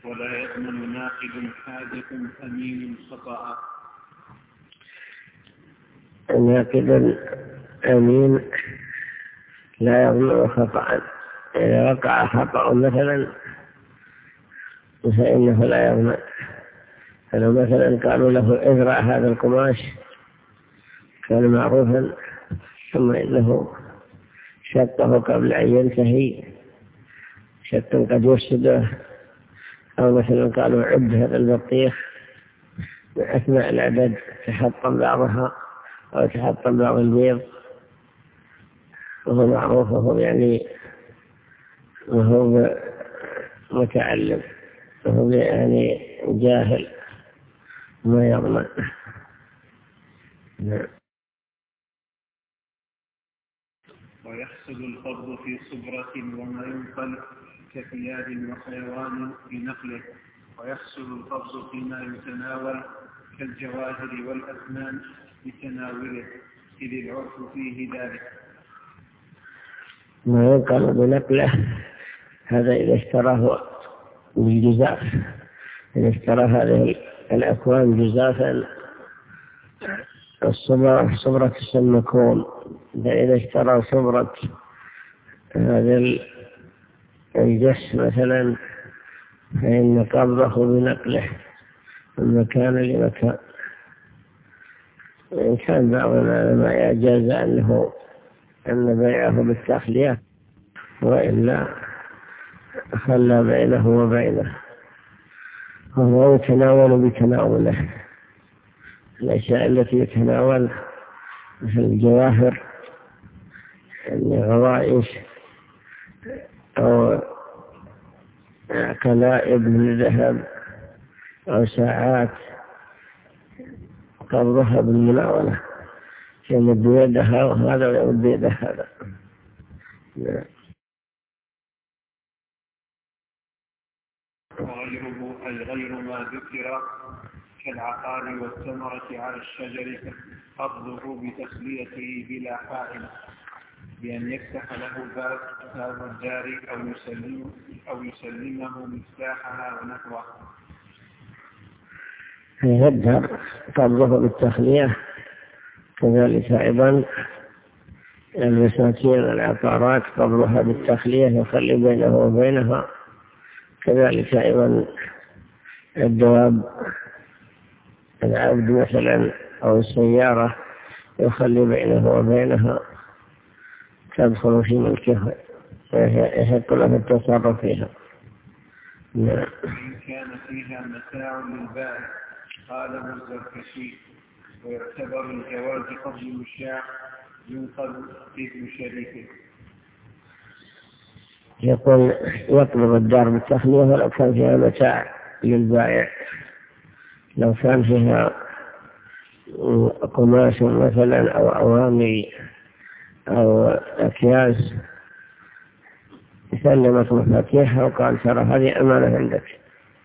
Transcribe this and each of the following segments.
ولا يضمن ناقد حادث أمين خطأ. ناقد أمين لا يضمن خطأ. إذا وقع خطأ مثلا فإنه لا يضمن. فلو مثلا قالوا له ازرع هذا القماش كان معروفا ثم إنه شقه قبل أن ينتهي شق قد يفسده، أو مثلا قالوا عد هذا البطيخ أثناء العدد تحطم بعضها أو تحطم بعض البيض، وهو معروف وهو متعلم وهو جاهل ما يضمن. ويحصل القبض في صبرة وما ينقل كثياب وحيوان بنقله، ويحصل القبض فيما يتناول كالجواهر والأثمان بتناوله، إذ العرف فيه ذلك. ما ينقل بنقله هذا إذا اشتراه بالجزاف، إذا اشترى هذه الأكوان جزافا صبرة السمكون، فإذا اشترى صبرة هذا الجس مثلا فإن قبضه بنقله من مكان لمكان. وإن كان بعض العلماء يجاز أن بيعه بالتخلية، وإلا خلى بينه وبينه، وهو يتناول بتناوله. الأشياء التي يتناول مثل الجواهر الغوائش أو كلائب من ذهب أو ساعات قبضها بالمناولة، يمد بيدها وهذا ويمد بيده هذا. وغيره أي غير ما ذكر كالعقار والثمرة على الشجر قبضه بتسليته بلا حائل، بأن يفتح له باب الدار أو يسلمه مفتاحها ونحوه. يقدر قبضه بالتخلية. كذلك أيضا المساكين العقارات قبضها بالتخلية يخلي بينه وبينها. كذلك أيضا الدواب العبد مثلا أو السيارة يخلي بينه وبينها، تدخل في ملكها يحق له التصرف فيها. إن كان فيها متاع للبائع قال الزركشي، ويعتبر الجواز قبل المشاع ينقذ إذن شريكه. يقول يطلب الدار بالتخلية ولو كان فيها متاع للبائع، لو كان فيها قماش مثلا أو أواني أو أكياس سلمت مفاتيحها وقال ترى هذه أمانة عندك،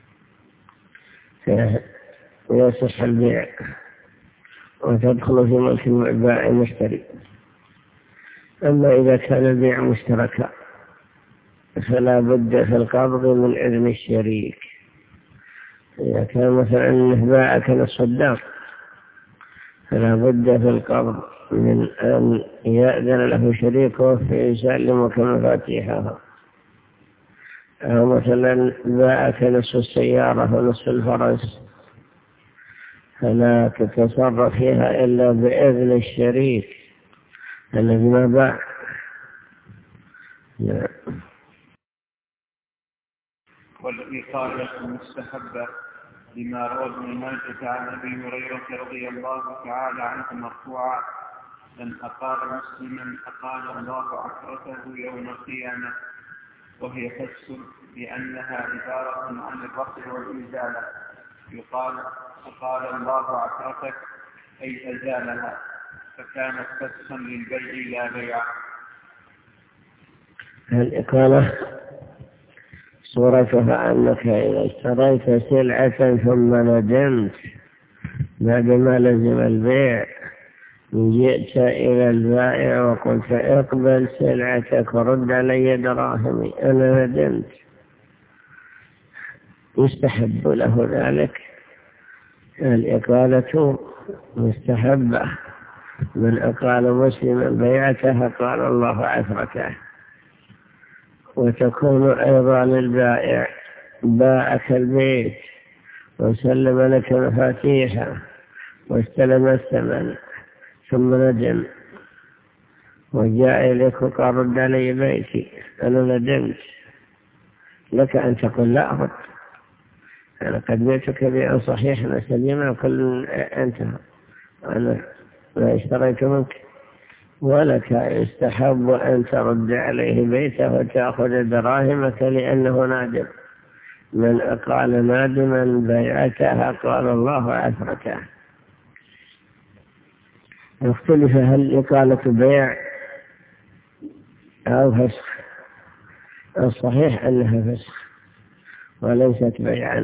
ويصح البيع وتدخل في ملك البائع المشتري. أما إذا كان البيع مشتركا فلا بد في القبض من إذن الشريك. إذا كان مثلا باع كنصف الدار فلا بد في القبض من أن يأذن له شريكه في يسلمك مفاتيحها. أو مثلا باع كنصف السيارة ونصف الفرس فلا تتصرف فيها إلا بإذن الشريك الذي ما باع. والإقالة المستحبة لما روى ابن ماجه عن أبي هريرة رضي الله تعالى عنه مرفوعا: من أقال مسلما أقال الله عثرته يوم القيامة. وهي تفسر بأنها عبارة عن الرفع والإزالة. يقال أقال الله عثرتك أي أزالها، فكانت فسخا للبيع لا بيع. الإقالة صورتها أنك إذا اشتريت سلعة ثم ندمت بعدما لزم البيع، جئت إلى البائع وقلت اقبل سلعتك ورد علي دراهمي، أنا ندمت. يستحب له ذلك. الإقالة مستحبة، من أقال مسلما بيعته قال الله عثرته. وتكون أيضا للبائع، باعك البيت وسلم لك مفاتيحه واستلم الثمن ثم ندم وجاء إليك وقال رد علي بيتي، أنا ندمت، لك أن تقول لا أرد، أنا قد بيتك بيعا صحيحا سليما وكل انتهى، أنا لا اشتريت منك. ولك يستحب أن ترد عليه بيته وتأخذ دراهمك لأنه نادم. من أقال نادما بيعتها قال الله عثرته. يختلف هل إقالة بيع أو فسخ. الصحيح أنها فسخ وليست بيعا،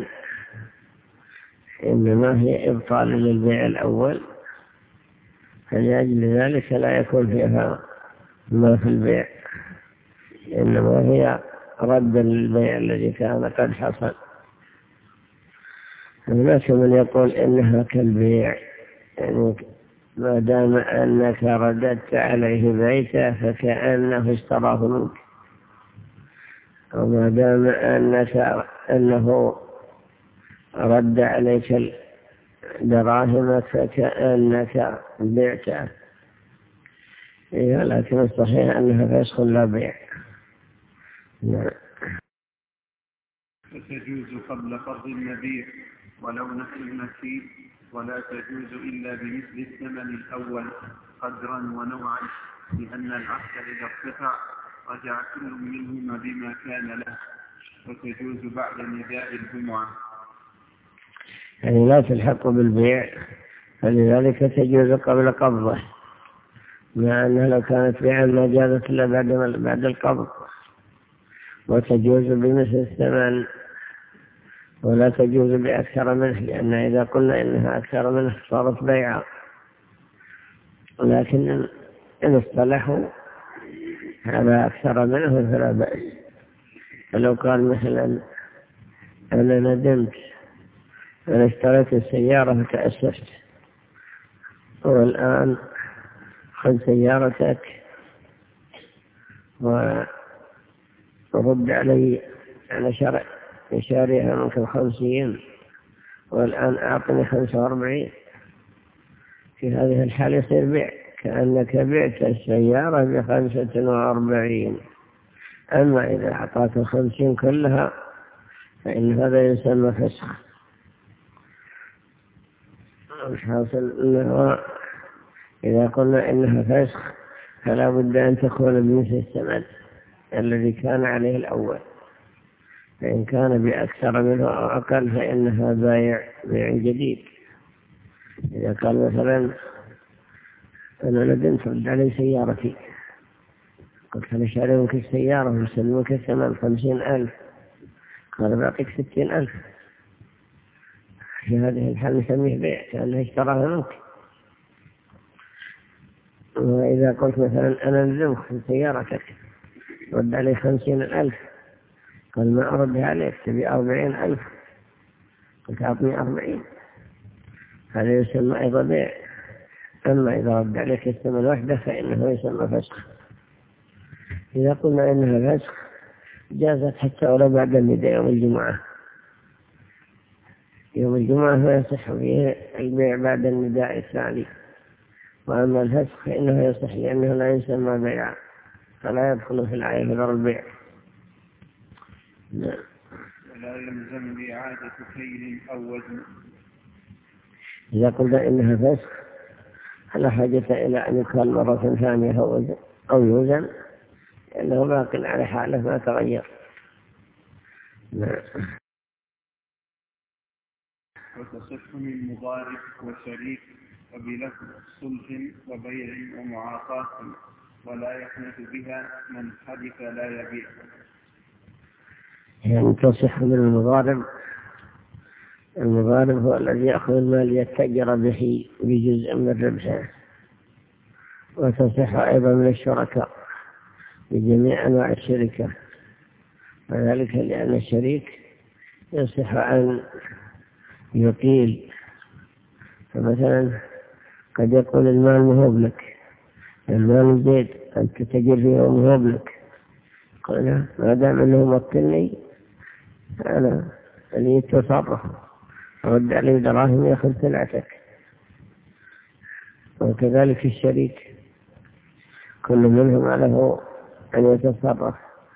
إنما هي إبطال للبيع الأول، فلأجل ذلك لا يكون فيها ما في البيع، إنما هي رد للبيع الذي كان قد حصل. هناك من يقول إنها كالبيع، يعني ما دام أنك رددت عليه بيته فكأنه اشتراه منك، وما دام أنه رد عليك دراهمك فكأنك بعته. لكن الصحيح أنها فسخ لا بيع. فتجوز قبل فرض المبيع ولو نفس المسير، ولا تجوز إلا بمثل الثمن الأول قدرا ونوعا، لأن العقد إذا ارتفع رجع كل منهما بما كان له. وتجوز بعد نداء الجمعة، يعني لا تلحق بالبيع، فلذلك تجوز قبل قبضه، مع أنها لو كانت بيعا ما جازت إلا بعد القبض. وتجوز بمثل الثمن، ولا تجوز بأكثر منه، لأن إذا قلنا إنها أكثر منه صارت بيعا. لكن إن اصطلحوا على أكثر منه فلا بأس. فلو قال مثلا أنا ندمت، أنا اشتريت السيارة فتأسفت، والآن خذ سيارتك ورد علي، أنا شاريها منك 50 والآن أعطني 45. في هذه الحالة يصير بيع، كأنك بعت السيارة ب45. أما إذا أعطاك 50 كلها فإن هذا يسمى فسخ. الحاصل أنه إذا قلنا إنها فسخ فلا بد أن تكون بمثل الثمن الذي كان عليه الأول، فإن كان بأكثر منه أو أقل فإنها بيع جديد. إذا قال مثلا أنا ندمت رد علي سيارتي، قلت أنا شاري منك السيارة وسلمك الثمن 50,000، قال باقيك 60,000. في هذه الحال نسميه بيع كأنه اشتراها منك. وإذا قلت مثلا أنا ندمت في سيارتك رد علي 50,000، قال ما أردها عليك، تبي 40,000، قلت أعطني 40، هذا يسمى أيضا بيع. أما إذا رد عليك الثمن وحده فإنه يسمى فسخ. إذا قلنا إنها فسخ جازت حتى ولو بعد النداء يوم الجمعة. يوم الجمعة فيصح فيه البيع بعد النداء الثاني، وأما الفسخ فإنه يصح لأنه لا يسمى بيع، فلا يدخل في الآية غير البيع. ولا يلزم بإعادة كيل أو وزن. إذا قلنا إنها فسخ فلا حاجة إلى أن يقال مرة ثانية أو يوزن، لأنه باق على حاله ما تغير. وتصح من مضارب وشريك وبلفظ صلح وبيع ومعاقاة، ولا يحنث بها من حدث لا يبيع. يعني تصح من المضارب. المضارب هو الذي يأخذ المال يتجر به بجزء من ربحه. وتصح أيضا من الشركاء بجميع أنواع الشركة، وذلك لأن الشريك يصح أن يقيل. فمثلا قد يقول المال مهوب لك، المال زيد أنت تجر فيه ومهوب لك، قال ما دام أنه مطلني أنا اللي يتصرف، رد عليه دراهم يأخذ سلعتك. وكذلك الشريك كل منهم له أن يتصرف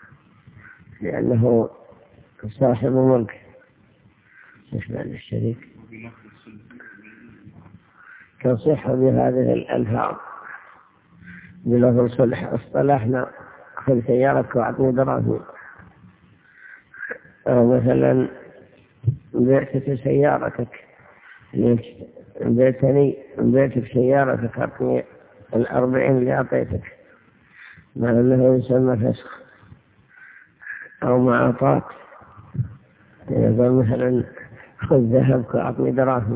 لأنه صاحب ملك. ايش معنى الشريك؟ تصح بهذه الألفاظ بلفظ صلح. اصطلحنا خذ سيارتك وأعطني دراهم. أو مثلا بعتك سيارتك، بعتك سيارتك أعطني 40 اللي أعطيتك، مع أنه يسمى فسخ. أو معاطات، إذا قال مثلا خذ ذهبك وأعطني دراهم،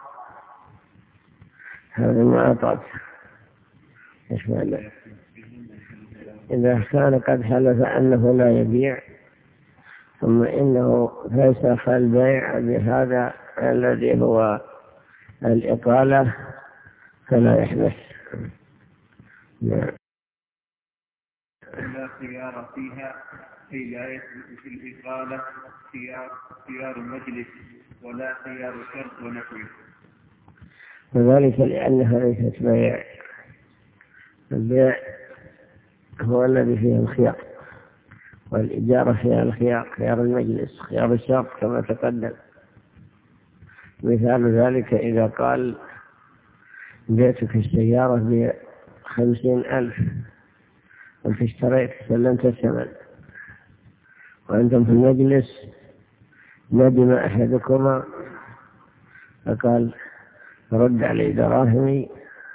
هذا معاطات. إيش معنى؟ إذا كان قد حلف أنه لا يبيع ثم إنه فسخ البيع بهذا الذي هو الإقالة فلا يحدث. لا خيار فيها، أي لا يثبت في الإقالة خيار المجلس ولا خيار شرط ونحوه. وذلك لأنها ليست بيع. البيع هو الذي فيه الخيار، والإجارة فيها الخيار، خيار المجلس، خيار الشرط كما تقدم. مثال ذلك إذا قال بعتك السيارة ب50,000 وانت اشتريت سلمت الثمن، وأنتم في المجلس ندم أحدكما فقال رد علي دراهمي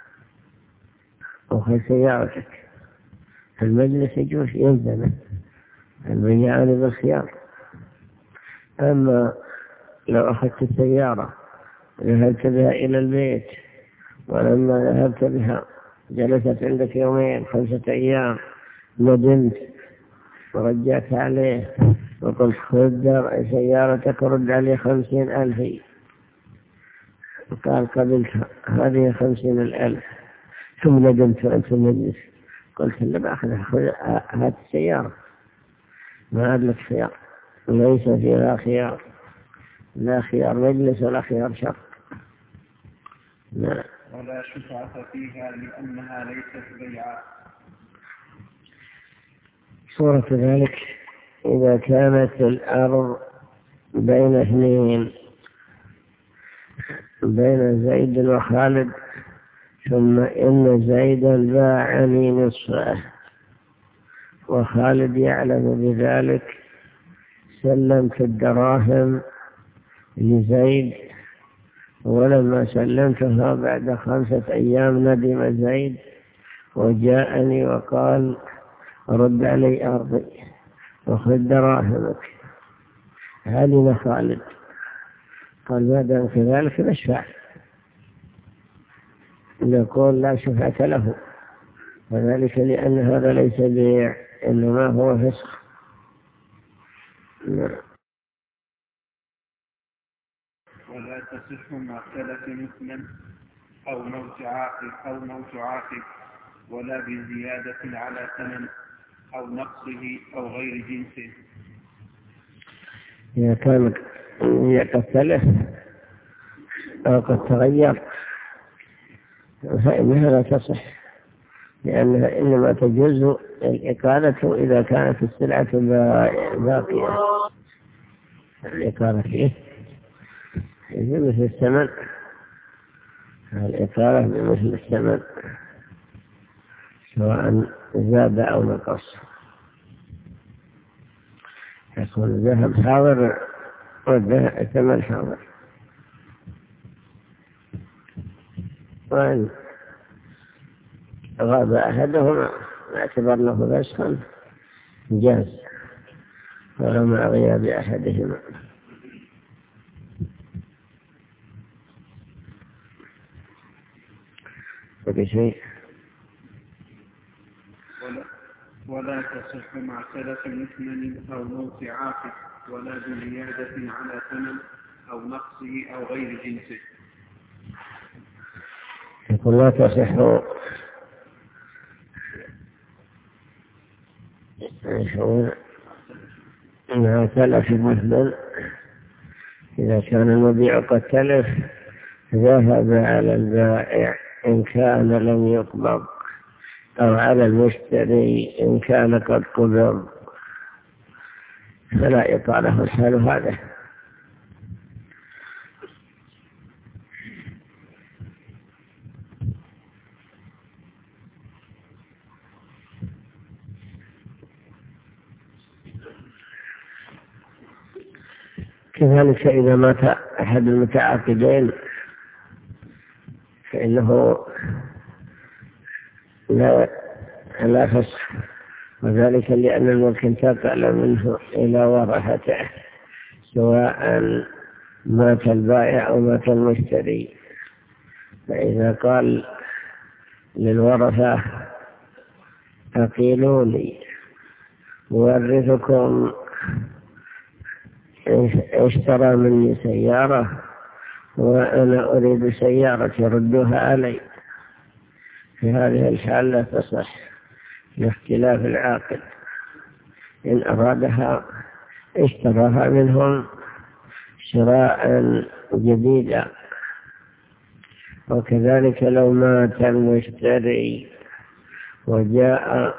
وخذ سيارتك. في المجلس يجوز يلزم البيعان بالخيار. أما لو أخذت السيارة ذهبت بها إلى البيت، ولما ذهبت بها جلست عندك 2 5 أيام، ندمت ورجعت عليه وقلت خذ سيارتك ورد عليه 50,000، قال قبلتها هذه 50,000، ثم ندمت وأنت في المجلس قلت لا بأخذها، هات السيارة، ما عاد لك خيار. ليس فيها خيار، لا خيار مجلس ولا خيار شرط. لا. ولا شفعة فيها لأنها ليست بيعا. صورة ذلك إذا كانت الأرض بين 2، بين زيد وخالد، ثم إن زيدا باعني نصفه وخالد يعلم بذلك، سلمت الدراهم لزيد، ولما سلمتها بعد 5 أيام ندم زيد وجاءني وقال رد علي أرضي وخذ دراهمك. علم خالد قال ما دام كذلك نشفع، نقول لا شفعة له، وذلك لأن هذا ليس بيع إنما هو فسخ. ولا تصح معتلة مثلا أو موت عاقب ولا بزيادة على ثمن أو نقصه أو غير جنسه. إذا كان قد تلف أو قد تغير فإنها لا تصح، لأنها إنما تجوز الإقالة إذا كانت السلعة باقية. الإقالة فيه بمثل الثمن، الإقالة بمثل الثمن سواء زاد أو نقص. يكون الذهب حاضر والثمن حاضر، وإن غاب أحدهما اعتبرناه فسخا جاز ولو مع غياب أحدهما. شيء. ولا تصح معتلة مثمن أو موت عاقب ولا بزيادة على ثمن أو نقصه أو غير جنسه. يقول لا تصح إنها تلف مثلا إذا كان المبيع قد تلف ذهب على البائع إن كان لم يقبض أو على المشتري إن كان قد قبض فلا يطاله الحال هذا. كذلك إذا مات أحد المتعاقدين فإنه لا فسخ، وذلك لأن الملك انتقل منه إلى ورثته سواء مات البائع أو مات المشتري. فإذا قال للورثة أقيلوني مورثكم اشترى مني سيارة وأنا أريد سيارة ردوها علي، في هذه الحال لا تصح لاختلاف العاقل. إن أرادها اشتراها منهم شراء جديدا. وكذلك لو مات المشتري وجاء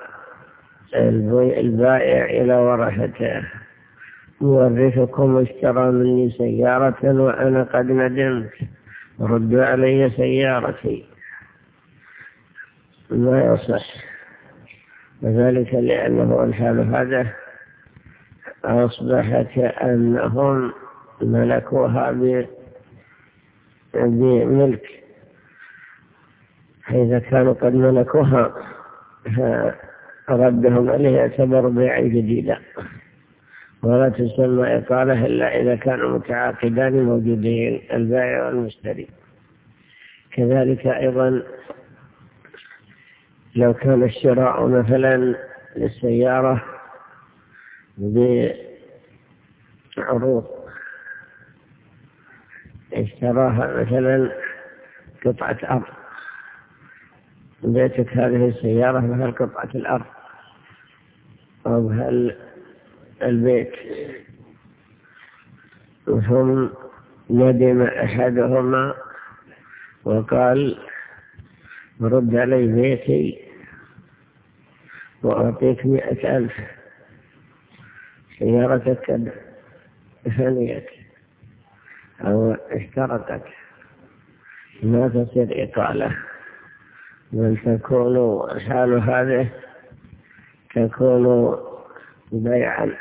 البائع إلى ورثته مورثكم اشترى مني سيارة وأنا قد ندمت ردوا علي سيارتي، لا يصح، وذلك لأنه الحال هذا أصبح كأنهم ملكوها بملك. فإذا كانوا قد ملكوها فردهم عليه يعتبر بيعا جديدا، ولا تسمى إقالة إلا إذا كانوا متعاقدان موجودين البائع والمشتري. كذلك أيضا لو كان الشراء مثلا للسيارة بعروض، اشتراها مثلا قطعة أرض، بيتك هذه السيارة مثل قطعة الأرض أو البيت، ثم ندم أحدهما وقال رد علي بيتي وأعطيك 100,000 سيارتك ثانية أو اشتركت، ما تصير إقالة، بل تكون حال هذه تكون بيعا،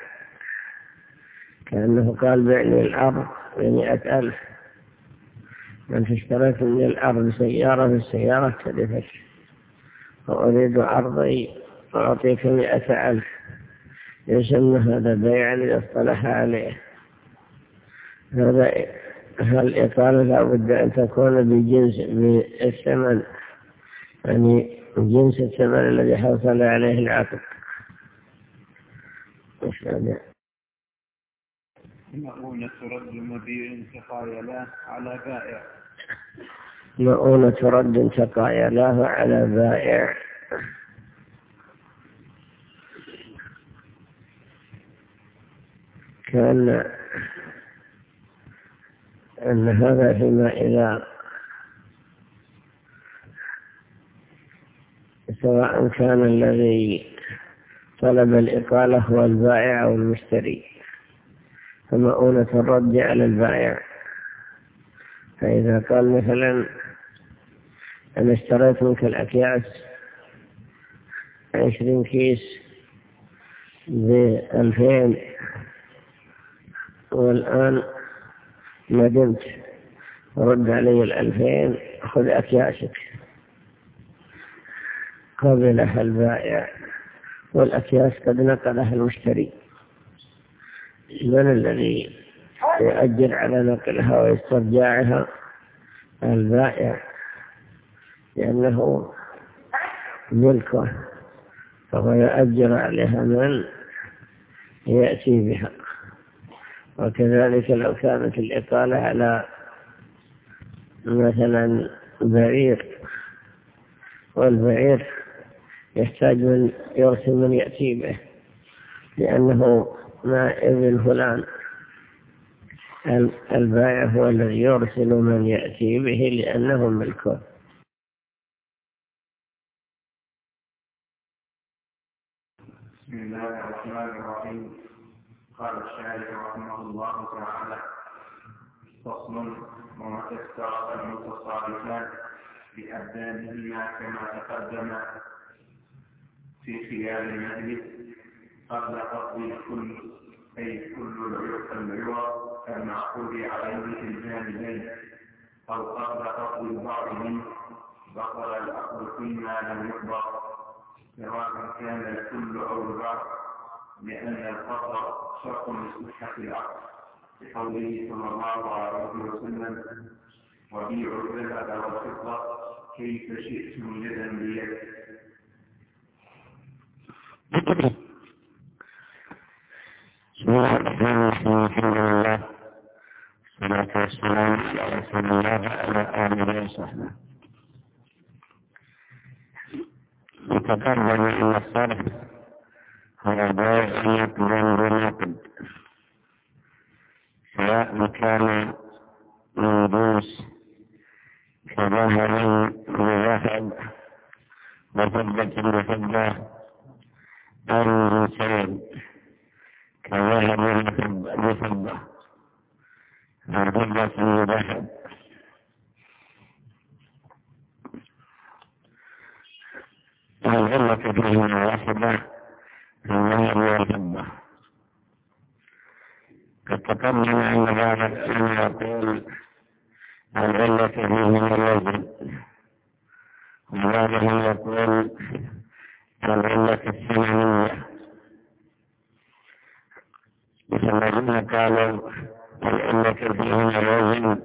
كأنه قال بعني الأرض ب100,000، أنت اشتريت من الأرض سيارة، في السيارة تلفت وأريد عرضي وأعطيك 100,000، يسمى هذا بيعا إذا اصطلح عليه. هذا الإقالة لا بد أن تكون بجنس الثمن، يعني جنس الثمن الذي حصل عليه العقد. مؤونة رد مبيع تقايلاه على بائع. مؤونة رد تقايلاه على بائع. كان أن هذا فيما إذا سواء كان الذي طلب الإقالة هو البائع أو المشتري، فمؤونة الرد على البائع. فإذا قال مثلا أنا اشتريت منك الأكياس 20 كيس ب2,000 والآن ندمت رد علي 2,000 خذ أكياسك، قبلها البائع والأكياس قد نقلها المشتري، من الذي يؤجر على نقلها ويسترجعها؟ البائع، لأنه ملكه، فهو يؤجر عليها من يأتي بها. وكذلك لو كانت الإطالة على مثلا بعير، والبعير يحتاج من يرسل من يأتي به لأنه ما ابن فلان، البائع هو الذي يرسل من يأتي به لأنه ملكه. بسم الله الرحمن الرحيم. قال الشاعر رحمه الله تعالى: فصل: ومتى اشترط المتصارفان بأبدانهما كما تقدم في خيار المجلس قبل قبض الكل، أي كل العوض المعقود عليه في الجانبين، أو قبل قبض البعض منه، بطل الأصل فيما لم يقبض، سواء كان الكل أو البعض، لأن القبض شرط لصحة العقد، بقوله صلى الله عليه وسلم: وبيعوا الذهب والفضة كيف شئتم يدا بيد. بسم الله الرحمن الرحيم. الحمد لله والصلاة والسلام على رسول الله وعلى آله وصحبه. يتقدم أن الصرف هو بيع نقدا بنقد، سواء كان من جنس كذهب بذهب وفضة بفضة، أو من جنسين كذهب بفضة وفضة بذهب. العلة فيهما واحدة، الذهب والفضة. قد تقدم أن بعض العلماء يقول العلة فيهما الوزن، وبعضهم يقول العلة الثمنية. الذين قالوا العلة فيهما الوزن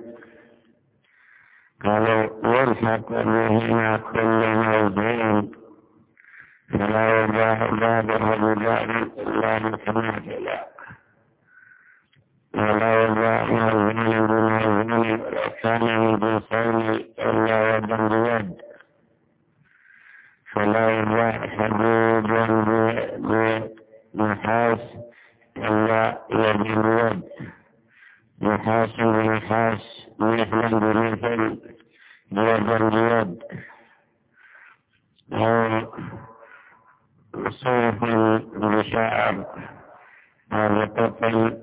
قالوا يلحق بهما كل موزون، فلا يباع بعضه ببعض إلا متماثلا، ولا يباع موزون بموزون ولو كان من جنسين إلا يدا بيد، فلا يباع حديد بنحاس إلا يد بيد، نحاس بنحاس، مثلا بمثل، يدا بيد، أو صوف بشعر أو بقطن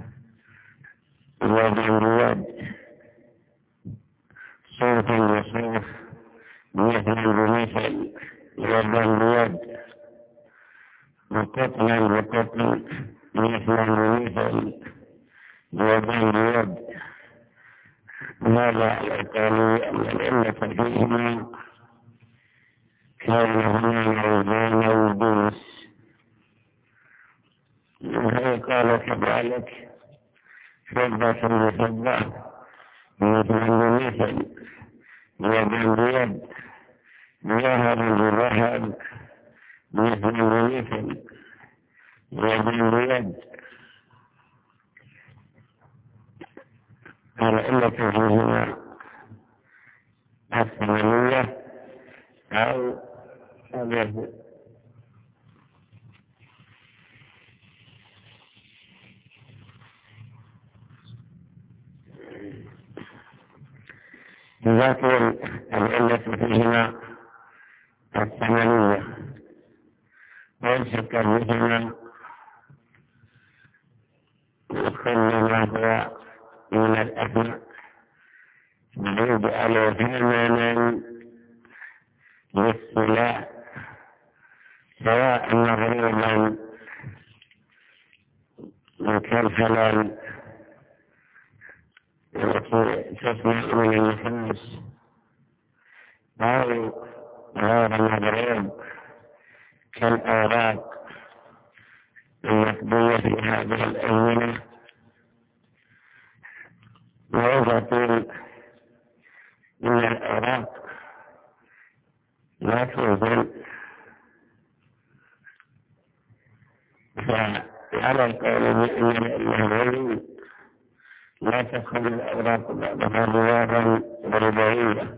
يدا بيد، صوف بصوف، مثلا بمثل، يدا بيد، وقطنا بقطن، مثلا بمثل، يدا بيد. هذا يقول أن العلة فيهما كونهما موزون الجنس. وهي قال كذلك فضة بفضة، مثلا بمثل، يدا بيد، ذهب بذهب، مثلا بمثل، يدا بيد. العلة فيهما الثمنية أو الوزن. لكن العلة فيهما الثمنية، والحق بهما كل ما هو من الأثم، يجعل ثمنا للسلع، سواء مغروبا مكلفلا التي تصنع من النحاس، أو غير مغروب كالأوراق المقضية في هذه الأزمنة. ويقول إن الأوراق لا توزن، فعلى القول بأن الوزن لا تكون الأوراق بعضها رياضا ربوية،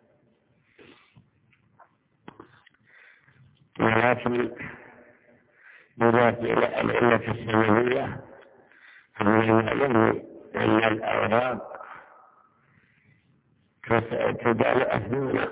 ولكن يضاف إلى العلة السببية أن المعلوم أن الأوراق تجعل أثمانا،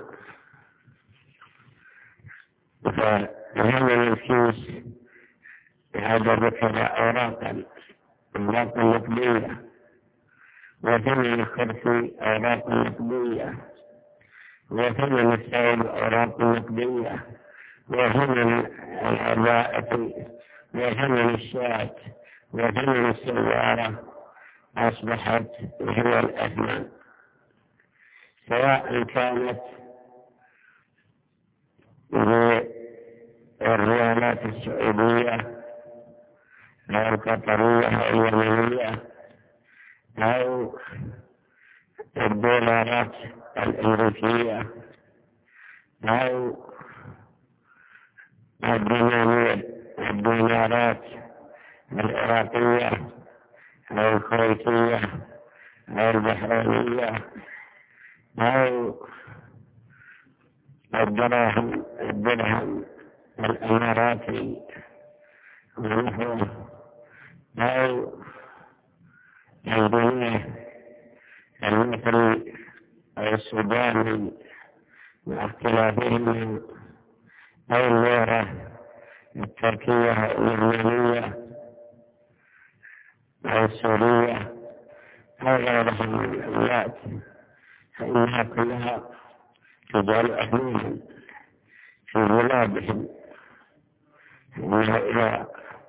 فهذا الكيس هذا ذكر أوراقا نقدية، وثمن الكرسي أوراق نقدية، وثمن السائل أوراق نقدية، وثمن العباءة وثمن الشاة وثمن السيارة أصبحت هي الأثمان، سواء كانت بالريالات السعودية أو القطرية أو اليمنية أو الدولارات الأمريكية أو الدينارات العراقية أو الكويتية أو البحرينية أو الدرهم الإماراتي ونحوه أو الجنيه المصري أو السوداني مع اختلافهم أو الليرة التركية أو اللبنانية أو السورية أو غيرها من العملات، فإنها كلها تجعل أثمانا في بلادهم. إنه إذا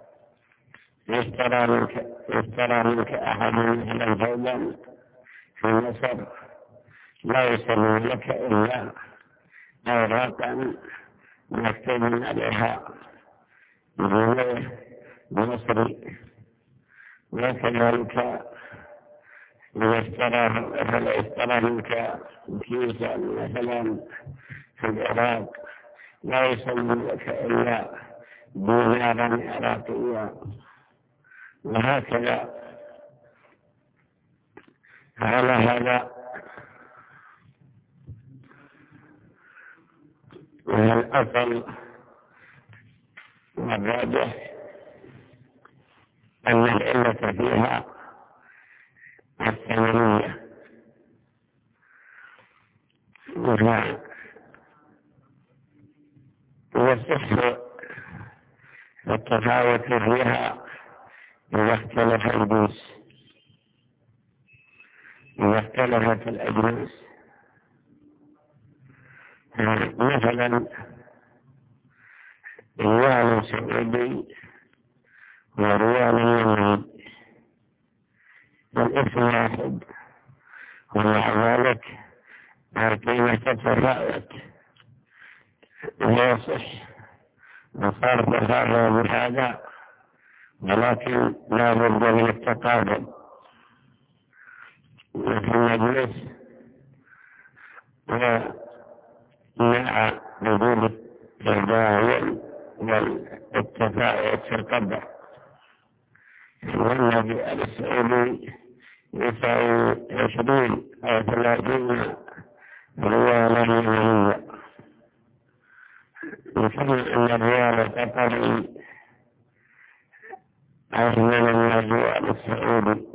اشترى منك أحد مثل الفوضى في مصر لا يسلم لك إلا أوراقا مكتوب عليها جنيه مصري، وكذلك إذا اشترى منك كيسا مثلا في العراق لا يسلم لك إلا دينارا عراقيا، وهكذا. على هذا من الأصل والراجح أن العلة فيها الثمنية، والصح والتفاوت فيها إذا اختلف الجنس، إذا اختلفت الأجناس. مثلا ريال سعودي وريال يمني والاسم واحد، ومع ذلك القيمة تتفاوت، ويصح وصار هذا بهذا، ولكن لا بد من التقابل في المجلس ومع وجود التداول والتفاوت في القدر. والنبي السعودي يساوي 20 أو 30 ريالا يوميا، وكما أن الريال القطري أغلى من الريال السعودي،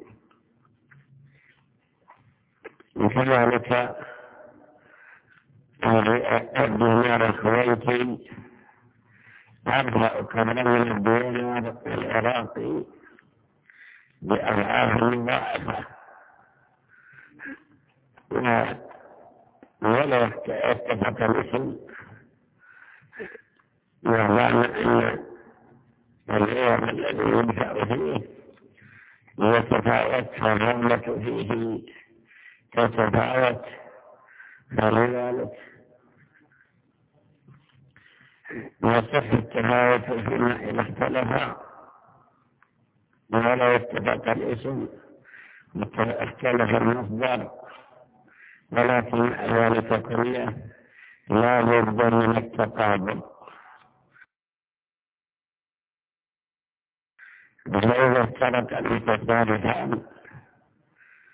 وكذلك الدينار الكويتي أربع قدر من الدينار العراقي بأضعاف مضاعفة، ولو اتفق الاسم وظن أن العوض الذي يدفع فيه يتفاوت، فالرملة فيه تتفاوت، فلذلك يصح التفاوت فيما إذا اختلف، ولو اتفق الاسم اختلف المصدر، ولكن ذلك كله لا بد من التقابل. فإذا افترق المتصارفان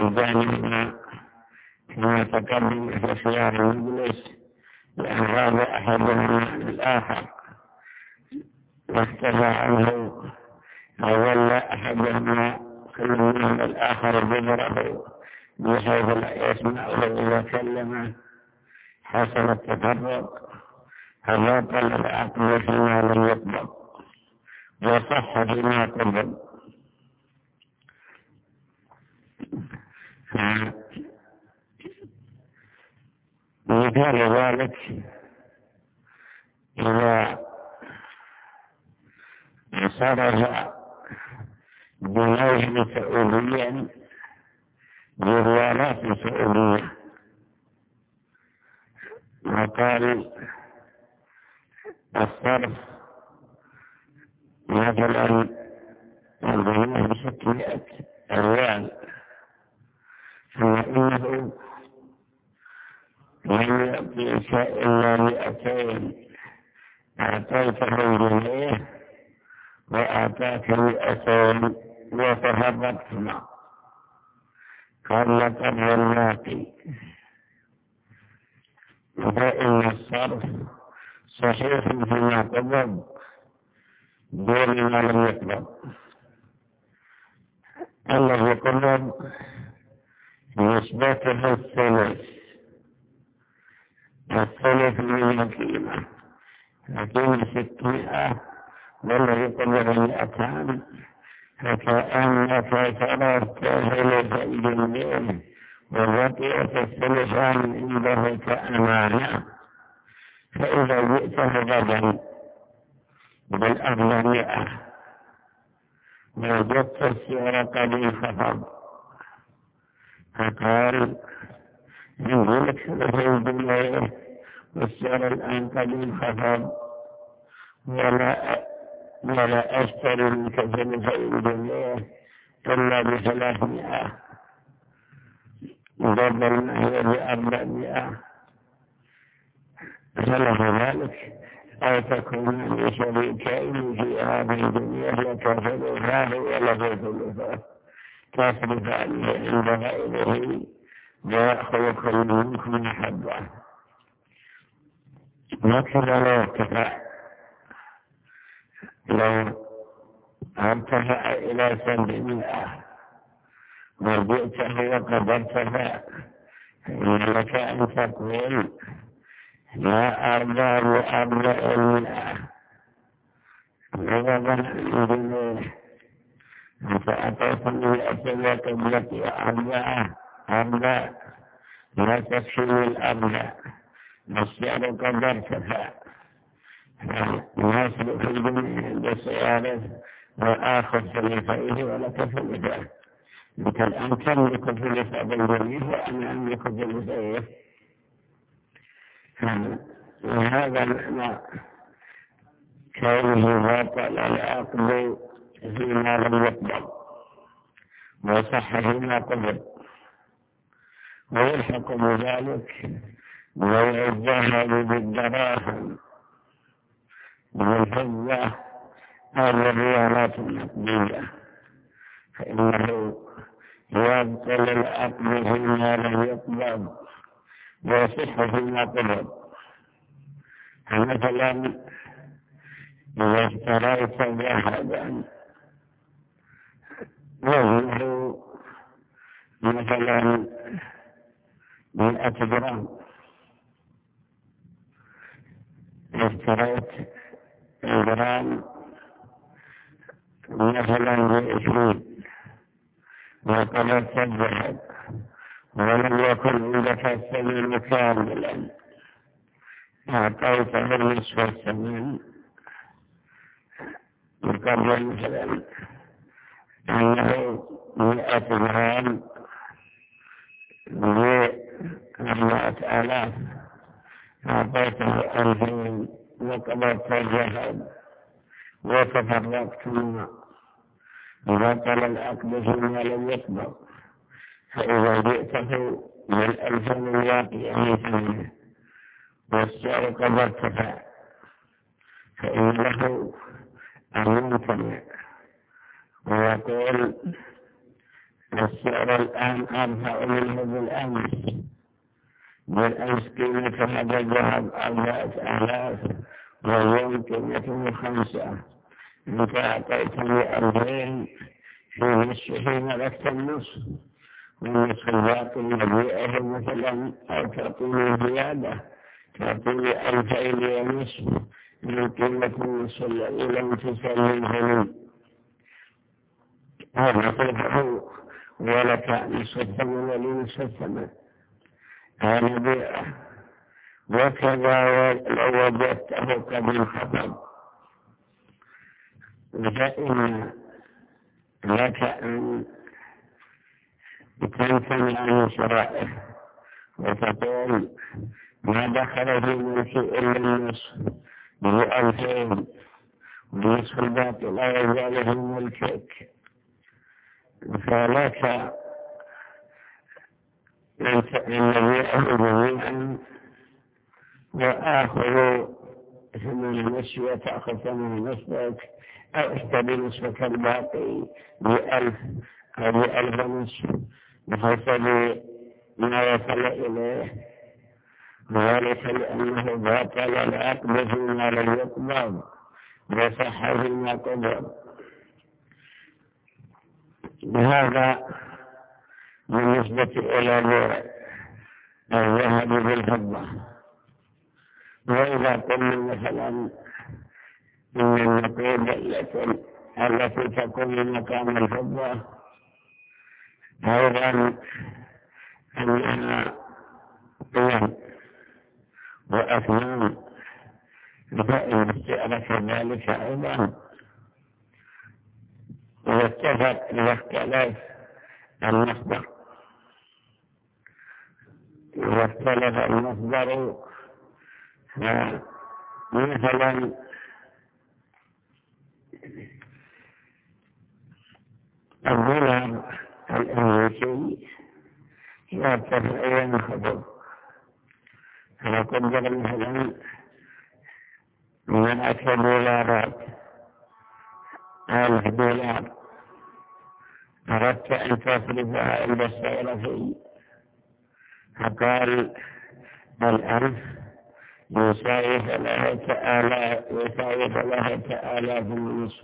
يرجعن كما تقدم في خيار المجلس لأن غاب أحدهما عن الآخر واختفى عنه أو ولى أحدهما كل منهم الآخر بذره بحيث لا يسمعه إذا كلمه حصل التفرق فبطل العقل فيما لم يقبل وصح فيما قبل. مثال ذلك إذا صرف بنوع سعوديا بريالات سعودية وقال الصرف مثلا البنوع ب600 ريال ثم إنه لم يأتي شيء إلا 200 أعطيته جنيه وأعطاك 200 وتفرقتما قال لقد الباقي. فإن الصرف صحيح فيما قبض دون ما لم يقبض. الذي قبض نسبته الثلث من القيمة لكن 600 والذي قبض 200 فكأنك تركت ثلث الجنيه وبقيت الثلثان عنده كأمانة. فإذا جئته غدا بال400 وجدت السعر قد انخفض فقال عندي لك ثلث الجنيه والسعر الآن قد انخفض ولا أشتري منك ثلث الجنيه إلا ب300 بدل ما هي ب400 فله ذلك. أو تكون لشريكين في هذه الدنيا لك ثلثاه وله ثلثاه تصرف عليه عند غيره ويأخذ كل منكم حظه. وكذا لو ارتفع إلى 700 وجئته وقد ارتفع فإن لك أن تقول لا أرضى ب400 غضبا عن جنيه فأعطيتني 100 وقبلتي 4 لا تكفي 4 السعر قد ارتفع فنصرف الجنيه بالسيارة وآخذ ثلثيه ولك ثلثه. أنت الآن تملك ثلث الجنيه وأنا أملك ثلثيه. وهذا معنى كونه باطل العقد فيما لم يقبل وصح فيما قبل. ويلحق بذلك بيع الذهب بالدراهم بالفضة أو بالريالات النقدية فإنه يبطل العقد فيما لم يقبل ويصح فيما قبل. فمثلا إذا اشتريت ذهبا وزنه مثلا 100 جرام اشتريت الجرام مثلا ب20 وقلت الذهب ولم يكن عندك الثمن كاملا أعطيته نصف الثمن يقدر مثلا أنه 100 جرام ب4,000 أعطيته 2000 وقبضت الذهب وتفرقتما بطل العقد فيما لم يقبض. فإذا جئته بال2000 الواقية من ثمنه والسعر قد ارتفع فإن له أن يمتنع ويقول السعر الآن أرفع منه بالأمس قيمة هذا الذهب 4000 واليوم قيمته 5. أنت أعطيتني 2000 في نصفه ملكت النصف، والنصف الباقي مبيعه مثلا، أو تعطيني زيادة تعطيني 2000 ونصف من قيمة النصف الذي لم تسلمه لي، هذا ترفعه ولك نصف الثمن ولي نصف الثمن، هذا بيعه. وكذا لو وجدته قد انخفض فإن لك أن تمتنع عن شرائه وتقول ما دخل في ملكي إلا النصف ب2000 ونصف الباقي لا يزال في ملكك، فلك أن نبيعه جميعا وآخذ ثمن النصف وتأخذ ثمن نصفك، أو اشتري نصفك الباقي ب1000 أو ب1000 ونصف بحسب ما يصل إليه، وذلك لأنه باطل العقد فيما لم يقبض وصح فيما قبض. بهذا بالنسبة إلى بيع الذهب بالفضة. وإذا قلنا مثلا إن النقود التي تكون مكان الفضة أيضا أنها قيم وأثمان، فإن السعر كذلك أيضا. واتفق الاختلاف المصدر، واختلف المصدر، مثلا الدولار الأمريكي يرتفع وينخفض، فنقدر مثلا من 10 دولارات 1000 دولار أردت أن تصرفها إلى الصرفي، فقال 1000 يساوي 3000 ونصف،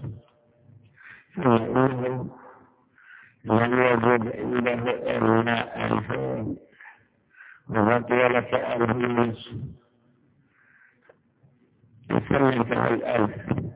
فإنه لم يجد عنده إلا 2000 وبقي لك 1000 ونصف، سلمته 1000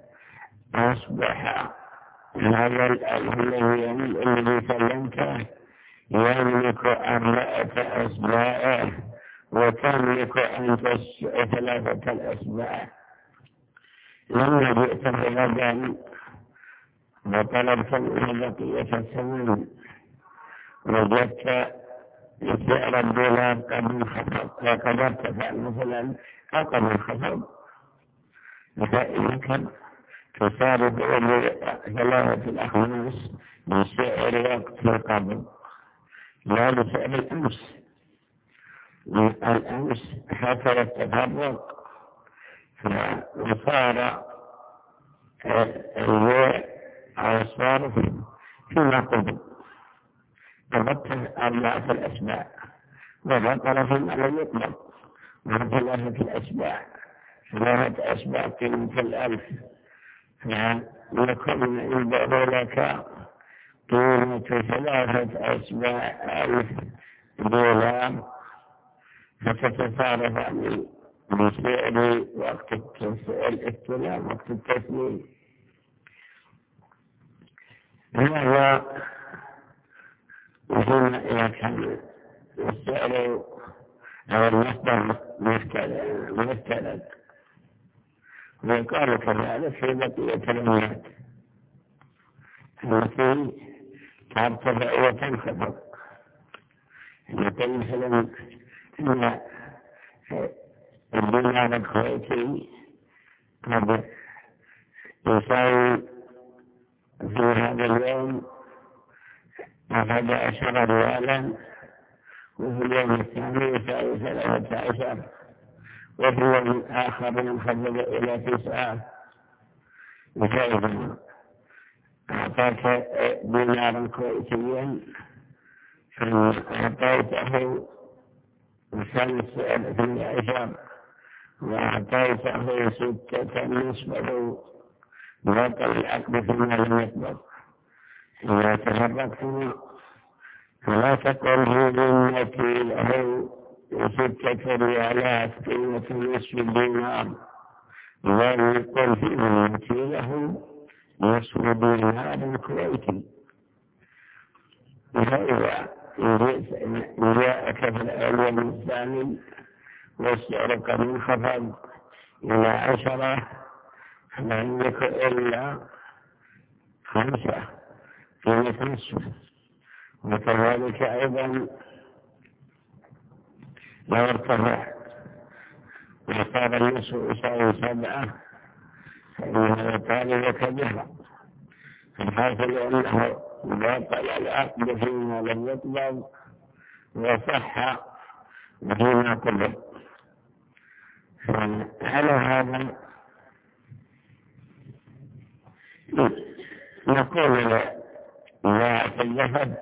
أصبح هذا 1000 الذي سلمته يملك 4 أسباع وتملك أنت 3 أسباع. لما جئت غدا وطلبت منه بقية الثمن وجدت سعر الدولار قد انخفض وقد ارتفع مثلا أو قد انخفض، فإنك تصارف إلى 3 الأخماس بسعر وقت القبض لا بسعر الأمس. الأمس حصل التفرق وصار البيع أو الصرف فيما قبل، فبطل 4 الأسباع وبطل فيما لم يقبل، وثلاثة الأسباع 3 أسباع قيمة 1000، فيكون عنده لك قيمة 3 أسباع 1000 دولار، فتتصارف عنه بسعر وقت الاستلام وقت التسليم. هذا وهنا إذا كان السعر أو المصدر مختلف، ويقال كذلك في بقية الأموال التي ترتفع وتنخفض. مثلا إن الدينار الكويتي قد يساوي في هذا اليوم 11 ريالا، وفي اليوم الثاني يساوي 13، وفي اليوم الآخر ينخفض إلى 9. فإذا أعطاك دينارا كويتيا أعطيته 15 وأعطيته 6 نصفه بطل العقد فيما لم يقبض. إذا تفرقتم فلا تقل في ذمتي له 6 ريالات قيمة نصف دينار، بل يقول في ذمتي له نصف دينار كويتي. فإذا جاءك في اليوم الثاني والسعر قد انخفض إلى 10 فلا يملك إلا 5 قيمة نصف. وكذلك أيضا لو ارتفع وصار النصف يساوي 7 فإنه يطالبك بها. الحاصل أنه بطل العقد فيما لم يقبض وصح فيما قبض. على هذا نقول لا في الذهب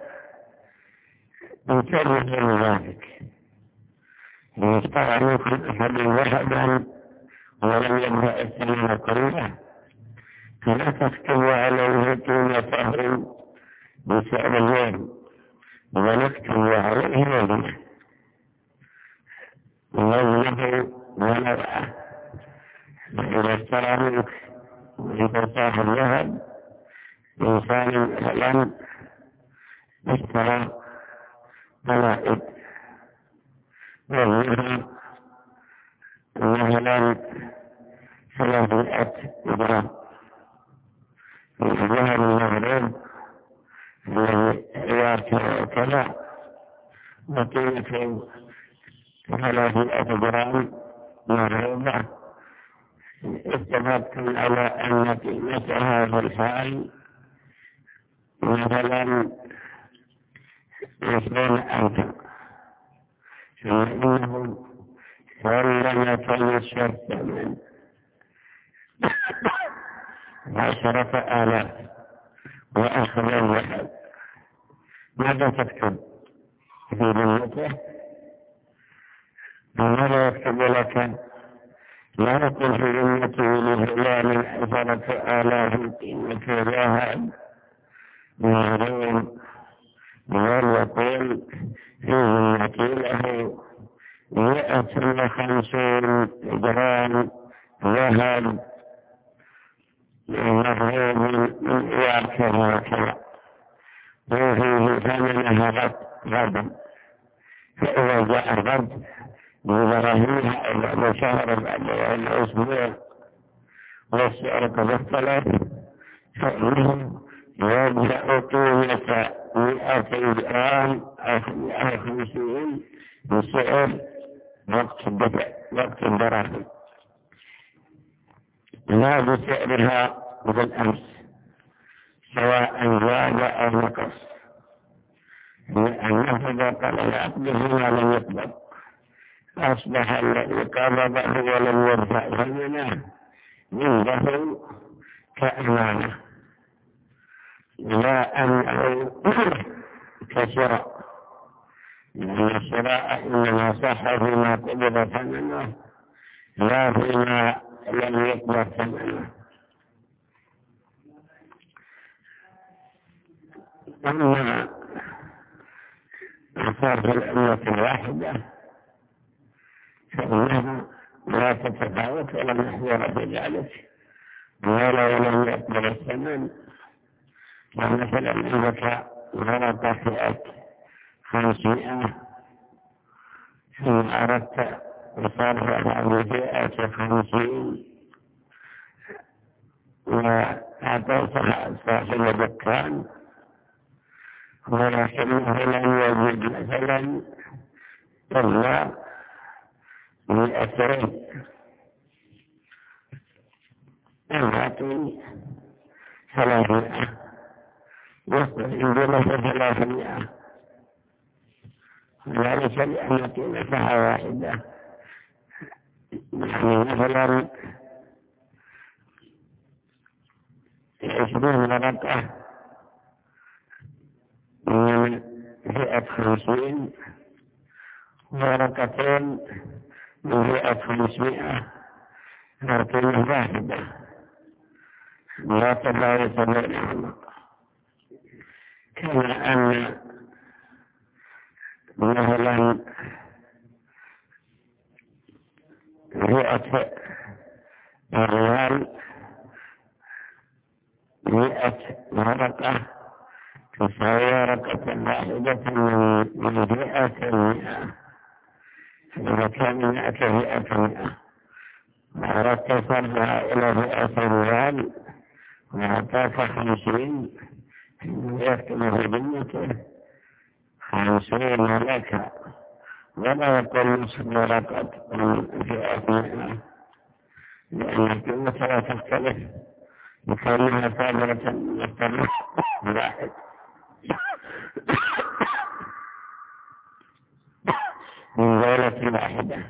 انتبه لذلك. اشترى منكم أحد ذهبا ولم يبدأ الثمن كله فلا تكتبوا عليه قيمته بسعر اليوم ونكتب عليه وزنه ونوعه. فإذا اشترى منك وإذا صاحب ذهب إنسان مثلا اشترى قلائد وزنها مثلا 300 جرام من الذهب المغرب الذي يعتبر كذا وقيمته 300 جرام مغربة. اتفقتم على أن قيمتها في الحال مثلا 20,000 فإنه سلمك نصف الثمن 10,000 وأخذ الذهب. ماذا تكتب في ذمته؟ ماذا يكتب لك؟ لا نقول في ذمته لفلان 10,000 قيمة ذهب مغرب، بل يقول في ذمته له 150 جرام ذهب مغرب من إيار كذا وكذا وفيه ثمنها غدا. فإذا جاء الغد ببراهينها بعد شهر بعد أسبوع والسعر قد اختلف فإنه يبدأ قيمة 200 جرام أو 150 بسعر وقت الدراهم لا بسعرها بالأمس سواء زاد أو نقص، لأنه بطل العقد فيما لم يقبض. أصبح الذي قبضه ولم يرفع ثمنه عنده كأمانة، لا أنه كشراء، لأن الشراء إنما صح فيما قبض ثمنه لا فيما لم يقبض ثمنه. أما أصاب الأمة الواحدة فإنها لا تتفاوت ولم يحضر في ذلك ولو لم يقبل الثمن. فمثلا عندك غلطة فئة 500 ثم أردت صرفها بفئة 50 وأعطيتها صاحب الدكان ولكنه لم يجد مثلا إلا 200 أعطي 300 يقول 300 ذلك لأن قيمتها واحدة. يعني مثلا 20 ورقة من فئة 50 ورقتين من فئة 500 لكنه واحدة لا تفاوت بينهما. كما أن مثلا فئة الريال 100 ورقة تساوي ورقة واحدة من فئة 100. إذا كان 100 فئة 100 وأردت صرفها إلى فئة الريال وأعطاك 50 يكتب في ذمته 50 لك ولا يكون نصف ورقة من فئة 100 لأن القيمة لا تختلف بكونها ثابتة من الطريق واحد من دولة واحدة.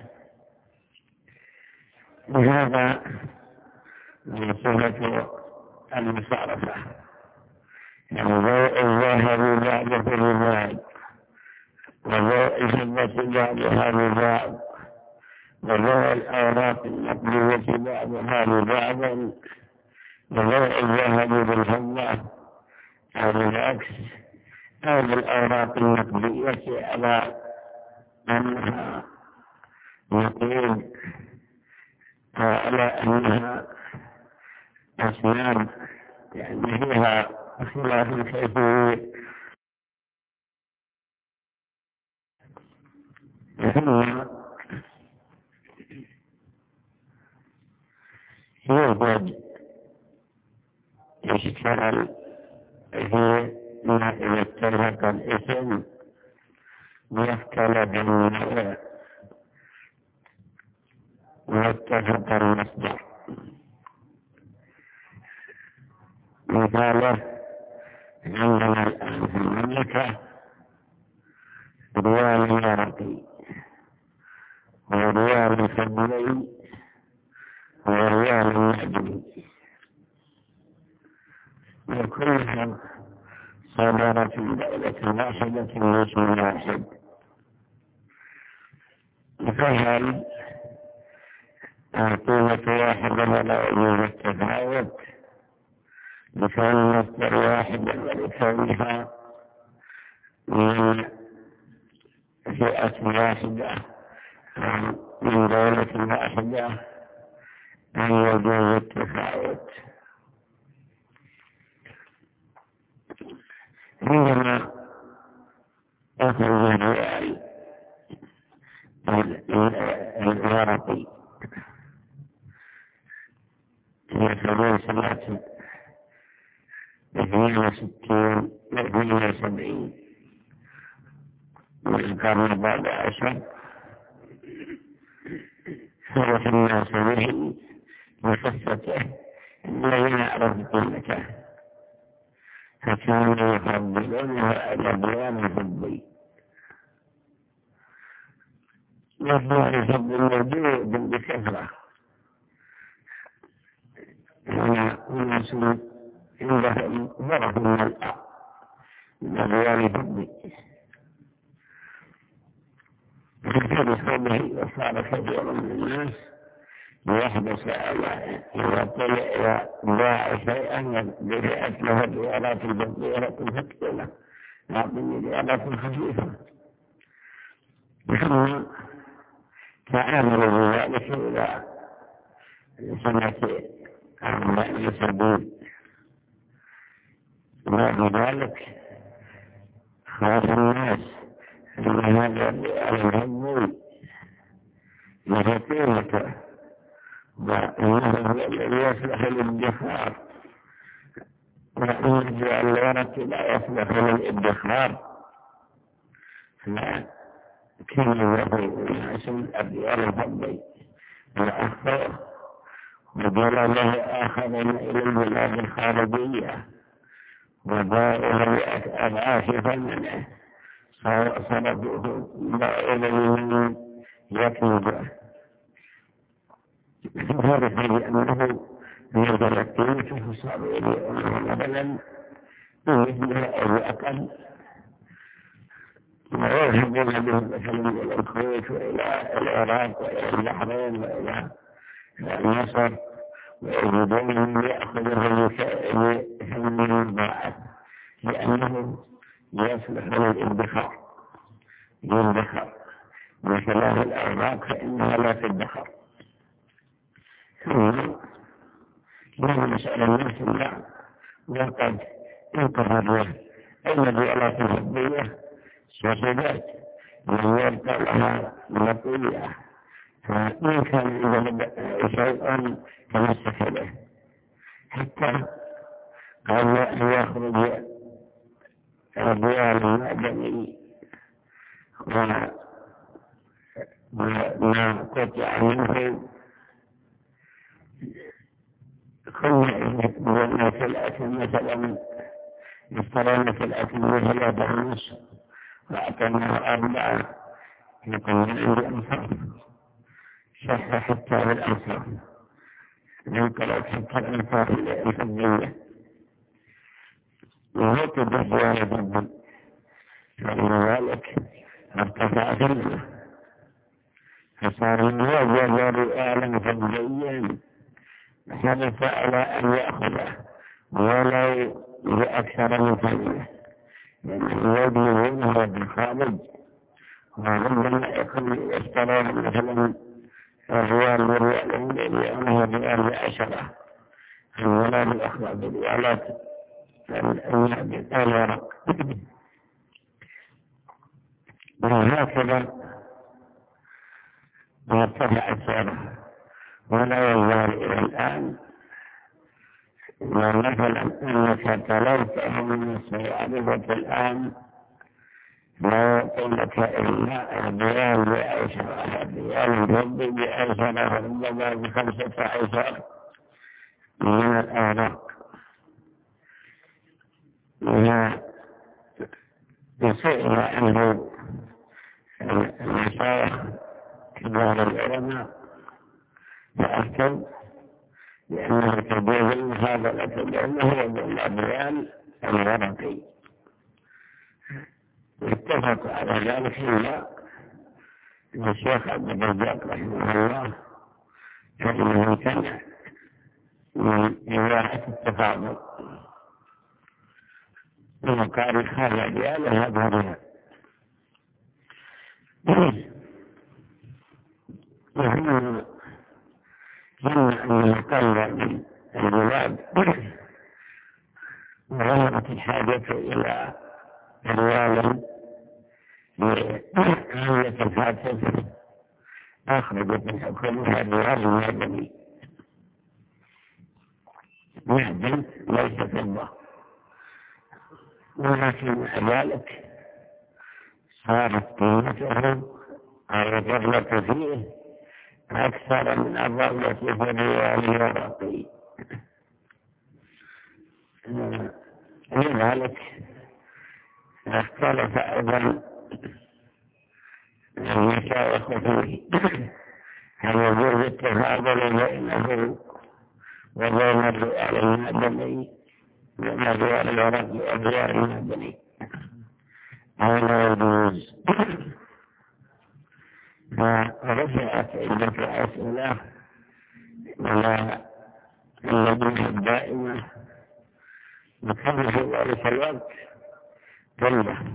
وهذا من صفة المصارفة يعني ضوء الذهب بعد في البلاد وضوء الفضة بعدها ببعض وضوء الأوراق النقدية بعدها ببعض وضوء الذهب بالفضة أو بالعكس أو بالأوراق النقدية على أنها نقود أو على أنها أسنان يعني فيها خلاف كثير. ثم يوجد يشتغل في ما إذا اتفق الاسم يختلف النوع واتفق المصدر. مثاله عندنا الآن في المملكة ريال ورقي وريال فضلي وريال معدني وكلها صدرت من دولة واحدة باسم واحد. فهل القيمة واحدة ولا يوجد التفاوت بكون المصدر واحدا ولكونها من فئة واحدة من دولة واحدة أن يجوز التفاوت؟ عندما أخرج الريال الورقي في حدود سنة 62 72 من القرن الرابع عشر فرح الناس به بقصته الذين يعرف قيمته فكانوا يفضلونه على الريال الفضي. والريال الفضي موجود بكثرة هنا الناس عندهم ضرب من الأرض من الريال الفضي فكرة به وصار كثير من الناس يحدث إذا باع شيئا برئت له الريالات الفضية تفكله لكن الريالات خفيفة ثم تعاملوا بذلك إلى سنة 74 وبعد ذلك خاف الناس أن هذا الريال الفضي لقيمته وأنه الذي يصلح للادخار وأن الورق لا يصلح للادخار فكان يقول الناس الريال الفضي وأخذه وقال له آخذنا إلى البلاد الخارجية وضائل أضعاف ثمنه صرفوه ضائل من يكنبه فعرف بأنه نزل قيمته فصار إليه أنه مثلا مثلها أو أقل ويذهبون بهم مثلا إلى الكويت وإلى العراق وإلى البحرين وإلى مصر، ويجدونهم يأخذهم لثمن مضاعف، لأنه يصلح للادخار، يدخر بخلاف الأوراق فإنها لا تدخر. ثم لازم نسأل الناس الله وقد انتهى له المجالات الحبية سوسدات وهي يبقى لها مطوية، فإن كان إذا بدأ شيء تمسك به حتى قبل أن يخرج الرجال المأدني وما قطع منه كنا في الأكل مثلا اشترينا في الأكل مثلا ونص وأعطيناه 4 يقولون عندي أمصار شح حتى بالأمصار ينقلت حتى الأمصار الفضية وهو تدفع جدا، فإن ذلك ارتفع ثمنه فصار يوجد أعلم فضيا حرص على أن يأخذه ولو بأكثر من ثمنه، لأنه يبلغونه بالخارج، وربما يكون يشترون مثلا الريال بريالين يبيعونه بريال ب10 ولا بالأخرى بريالات الورق. وهكذا يرتفع سعره ولا يزال إلى الآن. ومثلا أنك تلوته من السيارة الآن لا يعطيك إلا الريال ب10، الريال الربي ب10 ربما ب15 من الأوراق. وسئل عنه المشايخ كبار العلماء فأكد لأنه تجوز المفاضلة بأنه يقول الريال الورقي. اتفق على ذلك الشيخ عبد الرزاق رحمه الله، فإنه امتنع من إباحة التفاضل وقال هذا ريال وهذا ريال. وهم أن يقل من البلاد وظهرت الحاجة إلى ريال لعملة الفاتح أخرجت من حكومها الريال المدني معدن ليس فضة، ولكن مع ذلك صارت قيمته أو الرغبة فيه أكثر من الرغبة في الريال الورقي. لذلك اختلف أيضا المشايخ فيه هل يجوز التفاضل بينه وبين الريال المدني وبين الريال الورقي والريال المدني أو لا يجوز. فرفعت عدة أسئلة على اللجنة الدائمة، وكان في ذلك الوقت كله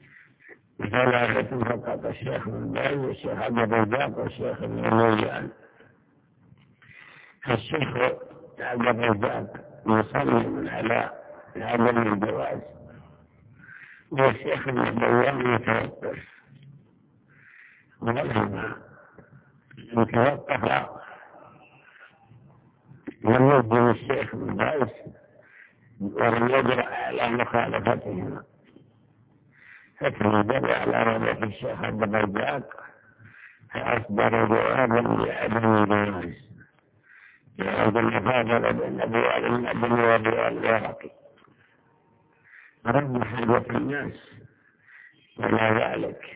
3 فقط، الشيخ بن باز والشيخ عبد الرزاق والشيخ ابن مرجان. الشيخ عبد الرزاق مصمم على عدم الجواز، والشيخ ابن بيان متوقف، ولما توقف لم يجب الشيخ بن باز ولم يجرأ على مخالفتهما، فتنجر على رضا الشيخ عبد الرزاق فأصدر جوابا بعدم الجواز لأن المفاضلة بين الريال المدني والريال الورقي رغم حاجة الناس إلى ذلك.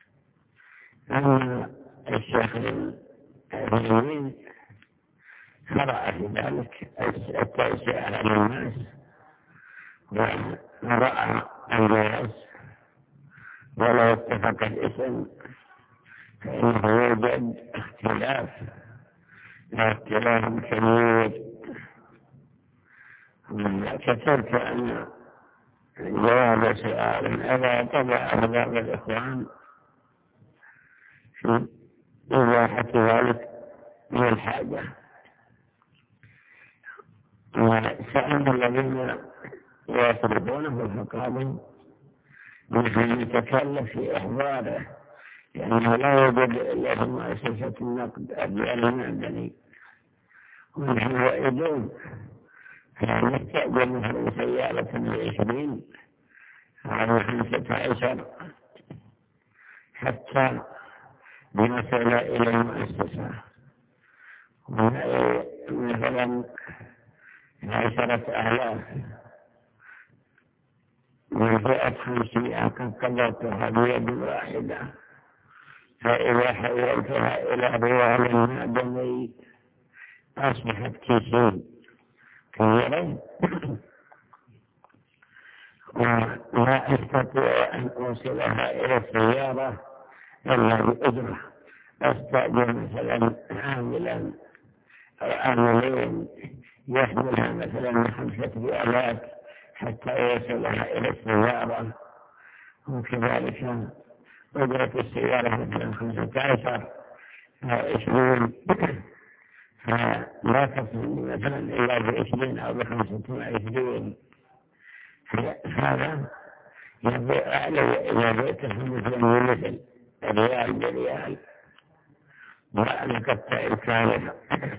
أما الشيخ الرجلين فرأى في ذلك التوسع على الناس ورأى الجواز، ولو اتفق الاسم فإنه يوجد اختلاف كبير. كتبت أن جواب سؤال ألا تضع بعض الإخوان في إباحة ذلك من الحاجة، وسأل الذين يصرفونه فقالوا نحن نتكلف في إحضاره لأنه لا يوجد إلا في مؤسسة النقد المعدني، ونحن وإذون فنستأجر مثل سيارة 20 أو 15 حتى بنصل إلى المؤسسة، مثلا 10,000 من فئة 500 قد قدرتها بيد واحدة، فإذا حولتها إلى ريال معدني أصبحت كيسين كبيرة، ولا أستطيع أن أوصلها إلى السيارة إلا بأجرة. أستأجر مثلا عاملا أو عاملين يحملها مثلا 5 ريالات حتى يوصلها إلى السيارة، وكذلك أجرة السيارة مثلا 15 أو 20، فلا تصل مثلا إلا ب20 أو ب25. هذا يبيع علي إذا بيته مثل ريال بريال، وأنا قد تعرف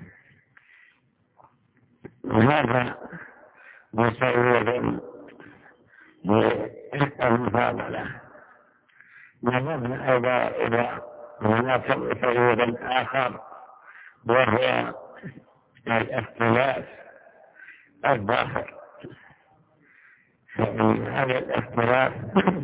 وهذا مصور للمفاضلة. نظرنا أيضا إلى هناك مصور آخر وهو الاختلاف الظاهر، فإن هذا الاختلاف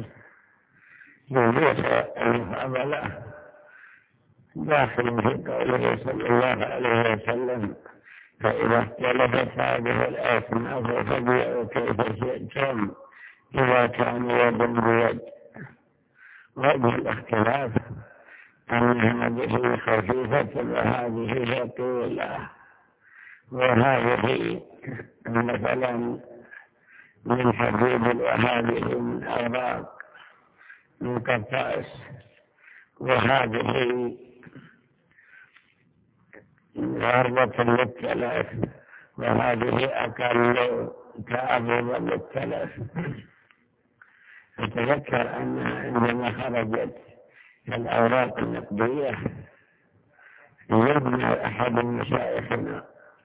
يجوز المفاضلة داخل في قوله صلى الله عليه وسلم فإذا اختلفت هذه الأصناف فبيعوا كيف شئتم إذا كان يد بيد. وجه الاختلاف أن هذه خفيفة وهذه ثقيلة، وهذه مثلا من حديد وهذه من أوراق من قطاس، وهذه غربة للتلف، وهذه أقل كأبوض للتلف. أتذكر أن عندما خرجت الأوراق النقدية يبنى أحد مشايخنا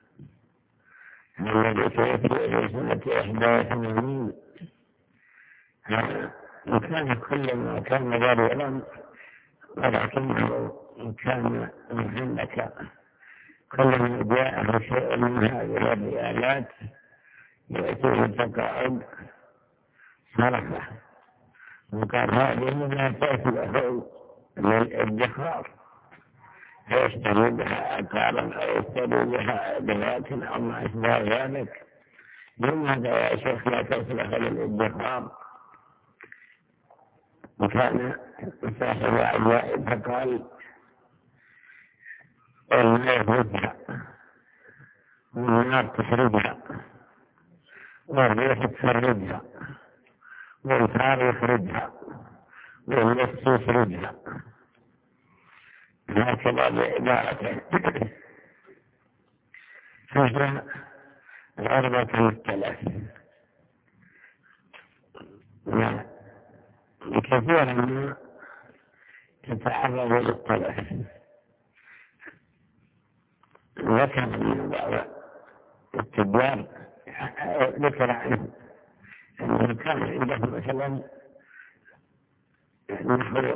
الذي توفي في سنة 81، وكان كل ما كان ضرورا ولكنه كان محنكا، كل ما جاءه شيء من هذه الريالات يأتيه تقاعد صرفه، وقال هذه لا تأكله للادخار، فيشتري بها عقارا أو يشتري بها أدوات أو ما أشبه ذلك. لماذا يا شيخ لا تصلح للادخار؟ وكان صاحب عجائب فقال الماء يخرجها والنار تخرجها والريح تخرجها والفار يخرجها والنفس يخرجها، هكذا بعبارته. فهي غربة التلف، وكثيرا ما تتعرض للتلف. ذكر من بعض التجار ذكر عنه أنه كان عنده مثلا نحو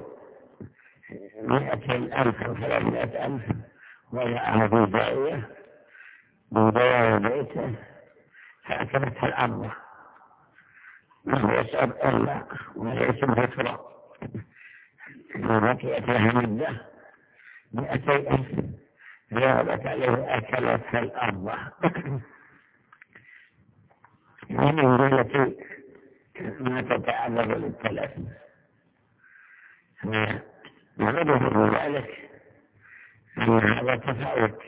200,000 أو 300,000 وضعها في زاوية من زوايا بيته، فأكلتها الأرض، ما يشعر إلا وليس بكرة، وبقيت لها مدة 200,000 ذهبت عليه أكلتها الأرض. ومن التي ما تتعرض للتلف. نعرف من ذلك أن هذا تفاوت،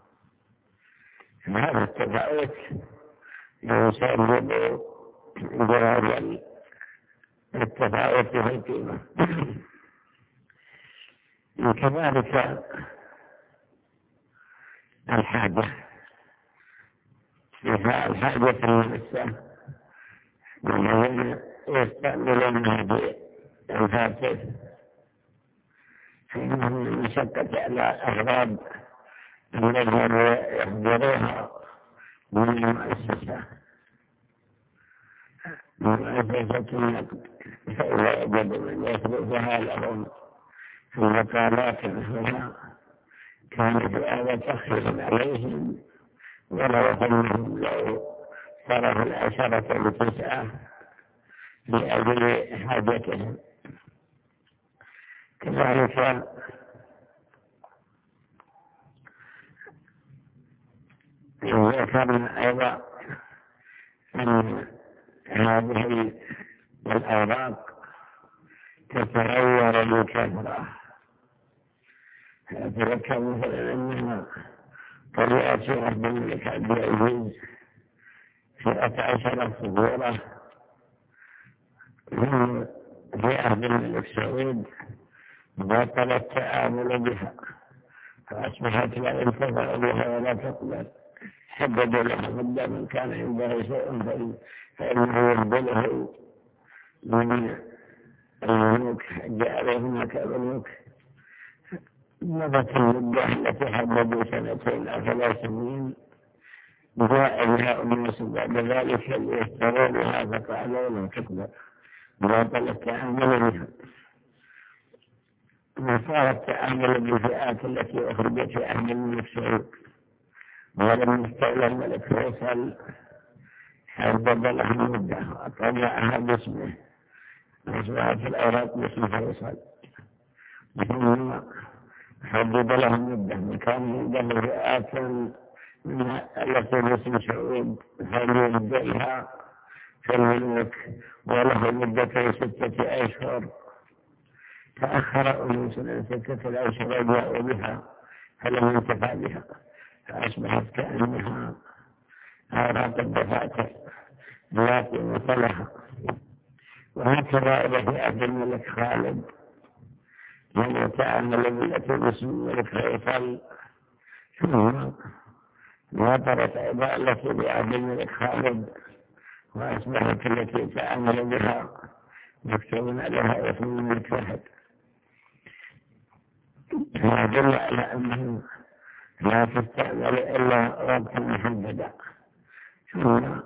هذا التفاوت يسبب جواز التفاوت في القيمة. وكذلك الحاجة المسة والذين يستعملون هذه الهاتف فإنهم من مشقة على أغراض الذين يحضروها من المؤسسة النقد، فإذا وجد من يصرفها لهم في مقالات مثلها كان في هذا تخفيف عليهم، ولو أنهم لو صرف 10 9 لأجل حاجتهم. كذلك ذكرنا أيضا أن هذه الأوراق تتغير بكثرة. أتذكر مثلا أنها طلعت في عهد الملك عبد العزيز في 11 صدورة، في عهد الملك سعود بطل التعامل بها، فأصبحت لا ينتفع بها ولا تقبل. حددوا لها مدة من كان عنده شيء فإنه يقبله من الملوك، جاء هناك الملوك. مضت المدة التي حددوا 2 أو 3 سنين، جاء بها أناس بعد ذلك ليشترونها فقالوا لم تقبل، بطل التعامل بها. وصار التعامل بالفئات التي أخرجت في عهد الملك سعود، ولم يستولى الملك فيصل حدد لها المدة وطبعها باسمه، أصبحت الأوراق باسم فيصل، ثم حدد لها المدة. وكان عنده فئات من التي باسم سعود فليبدلها في الملوك وله مدة 6 أشهر. تأخر أناس 6 أشهر جاءوا بها فلم ينتفع بها، فأصبحت كأنها أوراق الدفاتر لا قيمة لها. وهكذا إذا في عهد الملك خالد من يتعامل بالتي باسم الملك فيصل، ثم وطرت أيضا التي بعهد الملك خالد وأصبحت التي يتعامل بها مكتوب عليها اسم الملك فهد. فيدل على أنه لا تستعمل إلا وقتا محددا. ثم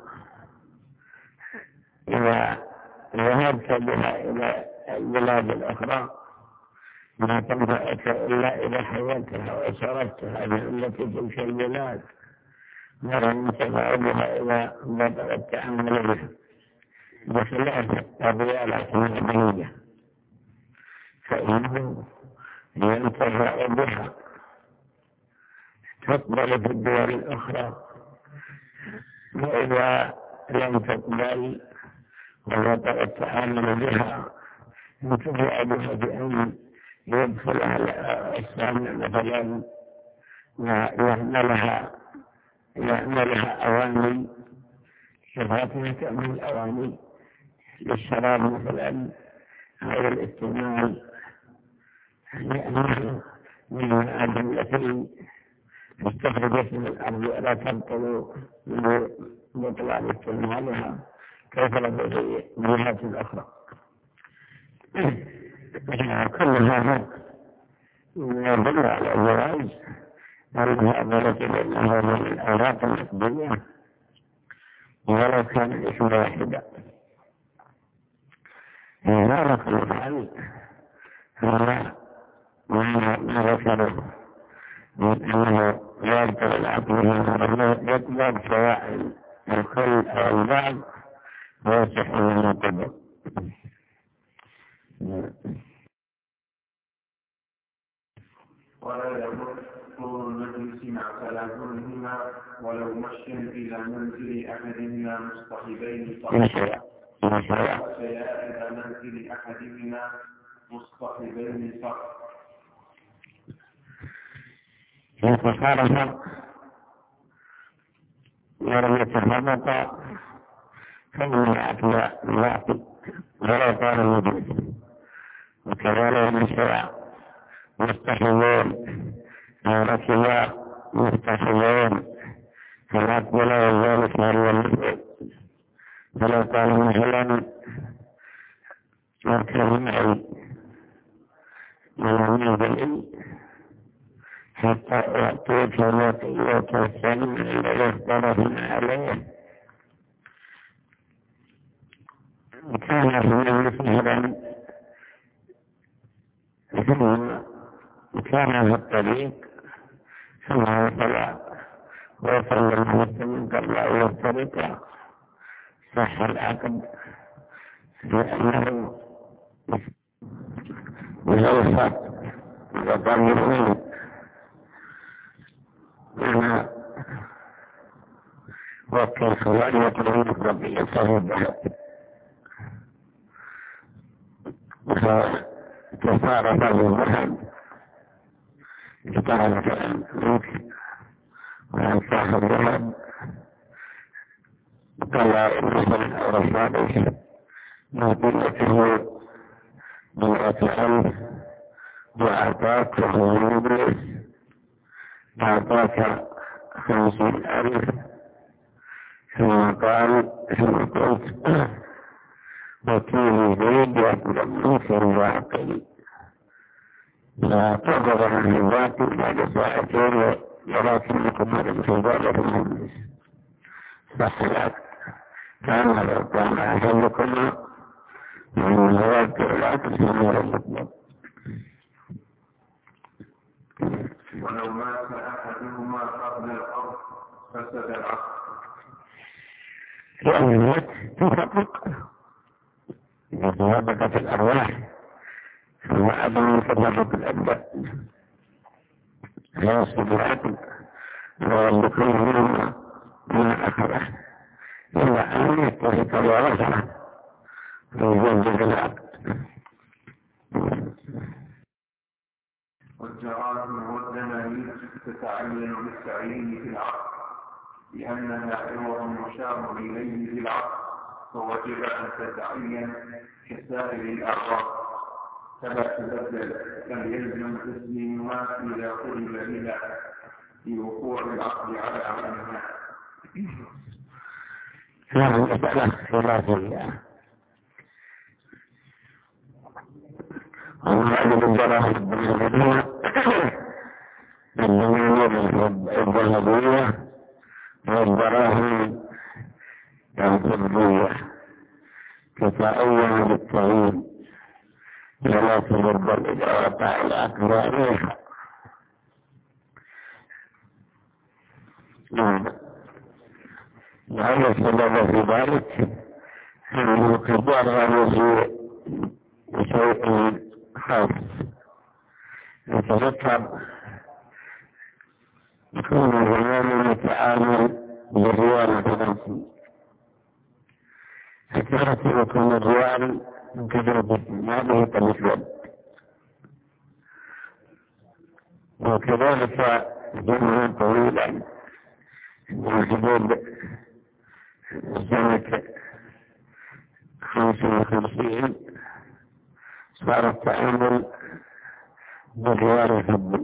إذا ذهبت بها إلى البلاد الأخرى ما تنفعك إلا إذا حولتها وصرفتها التي تلك البلاد، ولم ينتفع بها إذا بطل التعامل بها، بخلاف الريالات المدنية فإنه ينتفع بها تقبل في الدول الأخرى، وإذا لم تقبل وبطل التعامل بها ينتفع بها بأن يدخل على السامع مثلا ويعملها أواني شفاتها كأنه الأواني للشراب مثلا أو الاستعمال، لأنه من المعادن التي استخرجت من الأرض ولا تبطل بطلان استعمالها كيف لو في جهات أخرى. كل هذا يدل على جواز المعاملة بينها وبين الأوراق النقدية ولو كان الاسم واحدا. الأوراق المفعل هذا ما ذكره من أنه لا يبطل العقل منه يقبل سواء الكل أو البعض ويصح من القبل. ولا يضر المجلس مع تلازمهما ولو مشيا إلى منزل أحدهما مصطحبين ومشيا إلى منزل أحدهما مصطحبين فقط. يتصرف ولم يتفرق فإن الأكل ولا كان موجود. وكذلك النساء مستحيلون أو ركبا مستحيلون فلا تقول ذلك هو المثل. فلو قال مثلا أركب معي من العلم حتى يأتيك وتسلم الذي اختلفنا عليه. كان في مثلا ثم كان في الطريق ثم وصل المسلم قبل أن يفترق صح العقد لأنه بالأوسط وقال منه أنا وكل فلان يطلب ربي يصاب به فتصارف الذهب اشتغل فلان وعن صاحب الذهب قال مثلا أو رساله مدينته 100,000 وأعطاك وهو أعطاك 50,000 ثم قال ثم قلت وكيل زيد يطلب في الواقع لا تقدر عن الواقع بعد ساعتين ولكنكم هذا في ذلك المجلس صح لك كان لو كان أجلكم من الواقع لا تسمى المطلب. ولو مات أحدهما قبل الأرض فسد العقد. لأن الموت تفرق إذا تفرقت الأرواح فهو أبن تفرق الأبدان لا يصد العقل ويملكون منهما ما أخره إلا أن يتفق الورثة ويجدد العقد. والجرائم والدنانير تتعين بالتعيين في العقد لأنها عوض مشار إليه في العقد فوجب أن تتعين كسائر الأعراض فلا تبدل بل يلزم تسليمها إذا قبل بها في وقوع العقد على عينها. هذه مسألة خلافية ومعلم الجراحة الذهبية والدراهم الفضية تتأول بالتعيين ولا تبدل إذا وقع العقد عليها. لعل السبب في ذلك أن القدر عليه بشيء خاص يتذكر يكون الزمان متعامل بالريال الفرنسي فكانت يكون الريال من كثرة هذه كالأسود وكذلك زمنا طويلا من حدود سنة 55 صار التعامل بالريال الفضي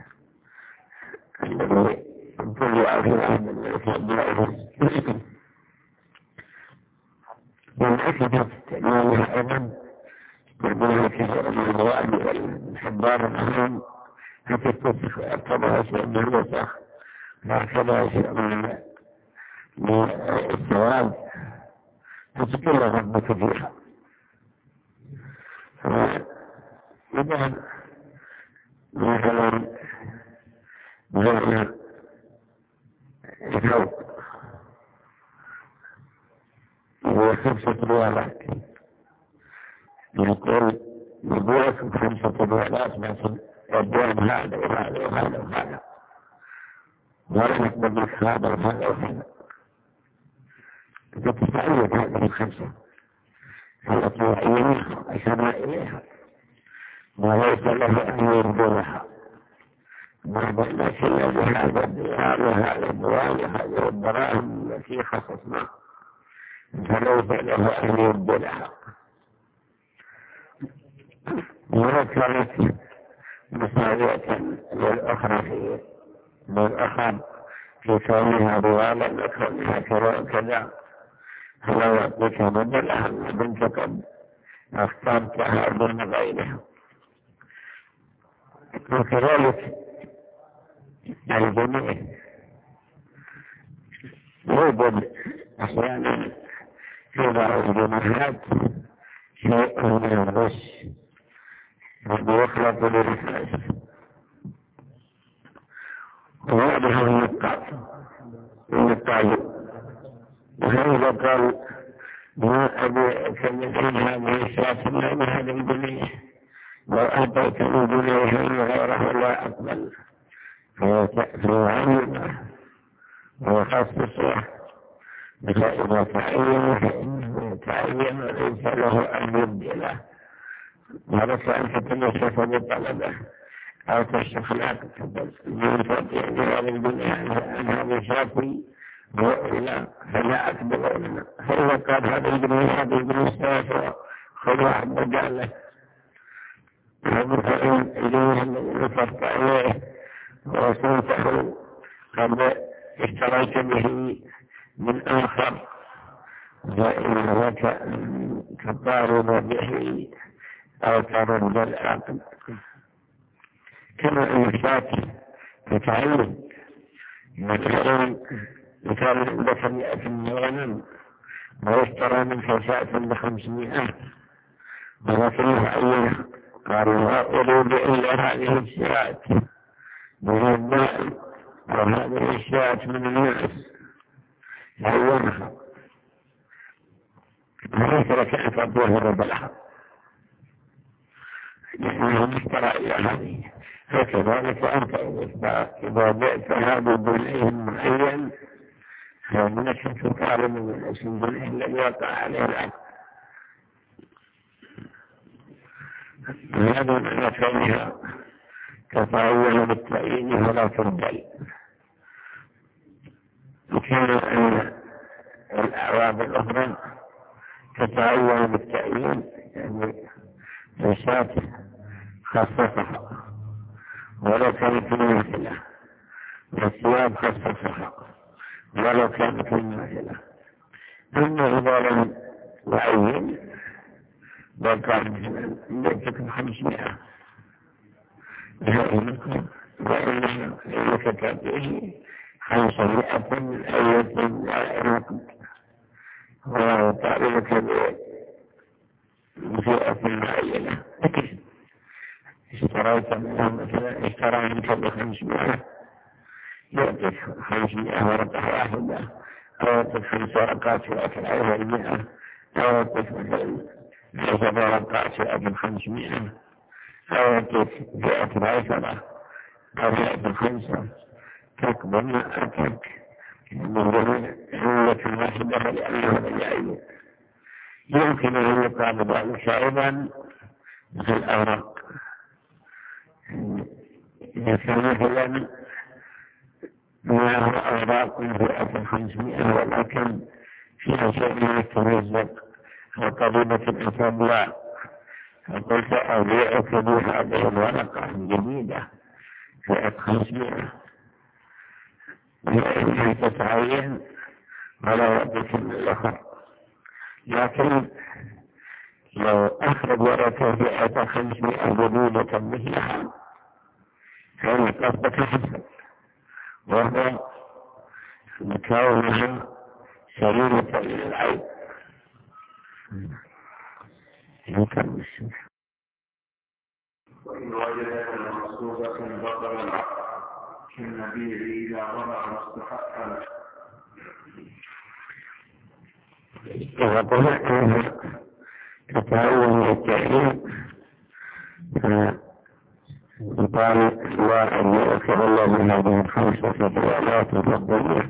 الذي كل عام والأسف استعمالها أيضا يقولون كثير من الوعد والحبار الأهم حتى تصف أكبرها شيء من الوسخ وأكبرها شيء من الثواب فتكون رغبة فيها. فإذا مثلا زرنا الفوق هو 5 ريالات يقول يبيعكم 5 ريالات لكن الدين هذا وهذا وهذا وهذا ولا نقبل لك هذا وهذا وهذا فتتعود هذه 5 التي يعينها أشار إليها وليس له أن يبدلها. بعض الناس الذي هذا الديار وهذا الدوام وهذه الدراهم التي خصصناها فليس له أن يبدلها. وذكرت مساوية للأخرى في كونها ضوالا وكونها كذا فلا يعطيك بدلها بنت قد اخترتها دون غيرها. وكذلك الجميع يوجد أحيانا في بعض الجماعات شيء من الغش ويخلط بالفاس وهذا هو النقاط. وهذا قال ما أبي كمثل هذه الشاة من هذا الجميع لو أعطيتني جنيها غيره لا أقبل فيعلمه ويخصصه. فإذا تعين فإنه يتعين وليس له أن يبدله. ولك أن تتنشف بطلبه أو تستخلاق من فتح جواب الدنيا عن هذا الشافي وإلا فلا أقبل لنا. فإذا قال هذا الدنيا هذا الدنيا خذ واحد مجاله فإن الدنيا الذي نفرت عليه وصوته قد اشتريت به من آخر فإن لك تطارد به أو ترد العقل. كما أن الشاة تتعين مثلا كان عندك 100 من الغنم ويشترى منك شاة 500 ولكنه عينها قالوا لا أريد إلا هذه الشاة من الدائم وهذه الشاة من الناس عينها وليس لك أن تطوه ربلها لأنه اشترى إلى هذه. فكذلك أنت إذا بعتها بدنيه معين فإنك تطالب من الاسم الدنيه الذي وقع عليه العقد. هذا معنى كونها تتعين بالتعيين ولا تبدل. وكان أن الأعواب الأخرى تتعين بالتعيين يعني الشاة خصصها ولو كانت المماثلة والثياب خصصها ولو كانت المماثلة. أما إذا لم يعين وقال مثلا بيتكم 500 وإنه يكتبه 500 من أية الرقم وطالبك بفئة معينة. اشتريت منهم مثلا اشترى منك ب500 يعطيك 500 ورقة واحدة أو يعطيك 5 ورقات في أكل أيها 100 أو يعطيك مثلا 10 ورقات في أكل 500 أو يعطيك في أكل 10 أو في أكل 5 تقبل ما أتك من جميع عملة واحدة لأنه بالعين. يمكن أن يقال ذلك أيضا في الأوراق. إذا كان مثلا معه أوراق من فئة 500 ولكن فيها شيء من التمزق وقريبة الأسابيع فقلت أبيعك بهذه الورقة الجديدة فئة 500 لأنها تتعين ولا يعطيك من الأخر. لكن لو أخرج ورقة فئة 500 جديدة مثلها فإن قصدك حسن وهو كونها سليمة للعين. وإن وجدت مصروفة بطل العقد كالنبيع إذا ظهر مستحقا. إذا قلنا أنها تتعين التعليم فقال وأن يؤخر الله من هذه 5 ريالات مفضلة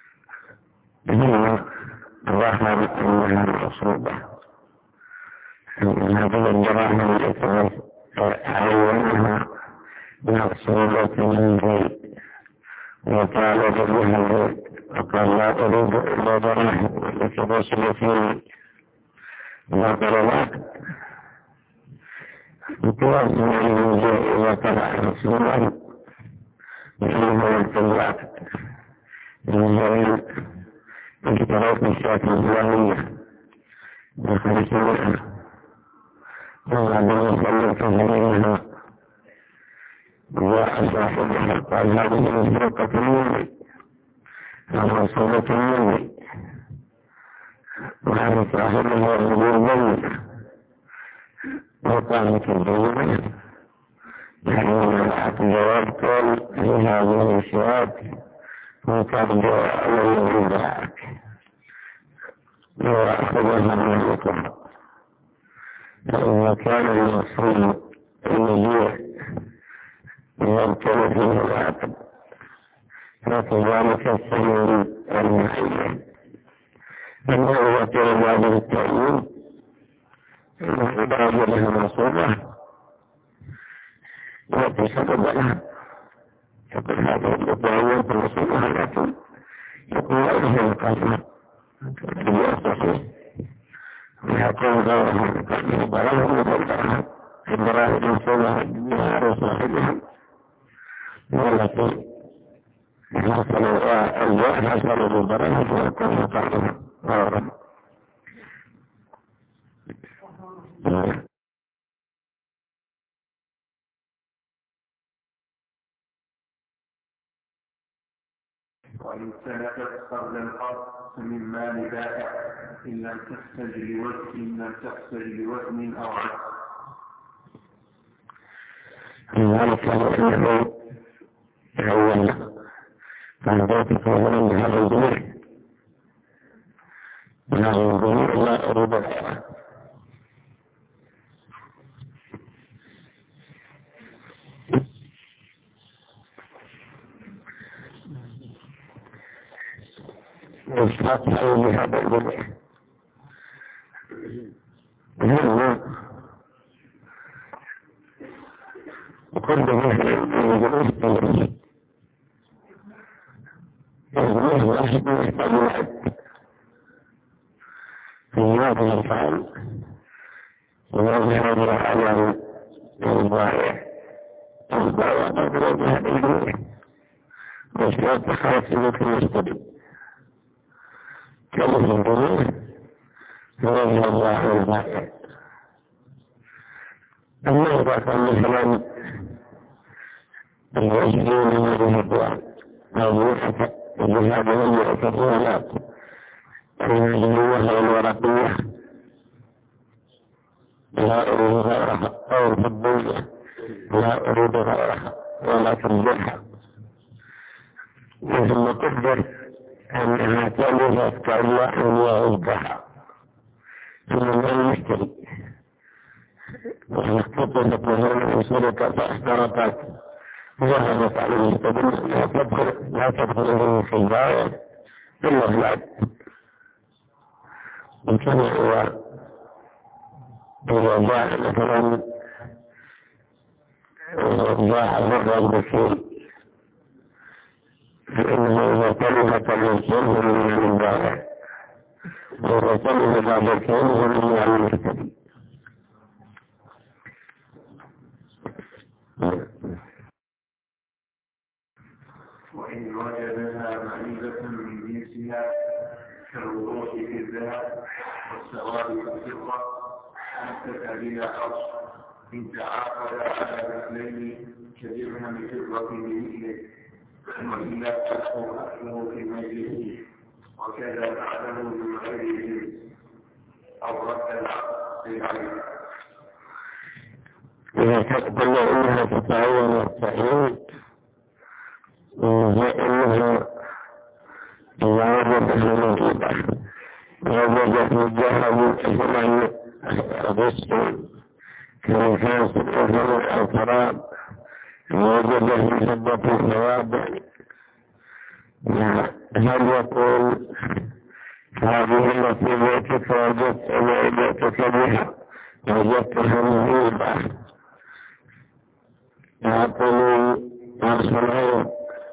هي ظهر أنها مصروبة هذه الدراهم التي عينها مقصودة من زيد وطالب بها زيد وقال لا أريد إلا دراهم التي رسل فيه وطلبات وتوازن من زيد وطلع رسولا وإنه الطلبات من زيد اشتريت الشاة الزوانية بخمسمائة وبعدين سلمت عليها جاء صاحبها قال هذه مسرقة مني ومصولة مني وهذا صاحبها يقول بني وقالت البينة يعني منعت جواب قال في هذه الشهاد وترجع على ذاك وأخذها من الوقت فإذا كان المصري المجيء يبتل فيه العقد فكذلك السنين المعين أنه يبتل هذه التأييد أنه إذا لها مصورة وتسبب لها تقول هذه التأييد المصورة لكن يقول لها القاسمة ويقول غيرها ضررهم وضررها في الضرائب المصورة بها وصاحبها والتي حصلوا الجوع حصلوا بالضرر ويكون مقارنة غيرها وإن سلكت قبل القرض من مال بائع إن لم تحتج لوزن أو عقد. لذلك أنه يعين فهداتك ومن هذا الجميع هذا الجميع لا أريد غيره وإشراك عليه هذا الجميع وكل مثل الجميع التنظيم الجميع واحد يحتاج واحد في هذه الفعل ويظهر على الضائع تضرب هذا الجميع وإشراك تخلص في المستقبل كلمة الجميع ويظهر الله الضائع. أما إذا كان مثلا الوجهين من هذه الدول أو يوحك الجهاد هم يعتبرونات المجموعة والورقية لا أريد غيرها أو الفضية لا أريد غيرها ولا تنجحها ثم تقدر أنها تلفت كالله أن يعيدها ثم لا يشتري واختطفت وهنا وصلت فاحترقت ذهبت على المستقبل لا تدخل في الباية إلا الأولاد وكان هو إذا جاء مثلا جاء الرجل بالشيء فإنه إذا تلفت الإنسان من الباية وإذا تلفت بعض الكلمة من المستقبل. وإن وجدها معيبة من جنسها كالوضوح في الذهب والسواد في الفضة أمسك بلا أرش إن تعاقد على مثلين كدرهم فضة بمثله وإلا تدخل أكله في مجلسه وكذا بعده من غير جنس أو رد العقد في العين. إذا تقبل إنها تتعين التعيين فإنها إذا وجد في الوجود ووجد في الجهل زمن الرسل كنفاس الأذن أو تراب ووجد في فضة الثواب هل يقول هذه التي بيتك وجدت بها وجدتها مهيبة أعطني عرش العين،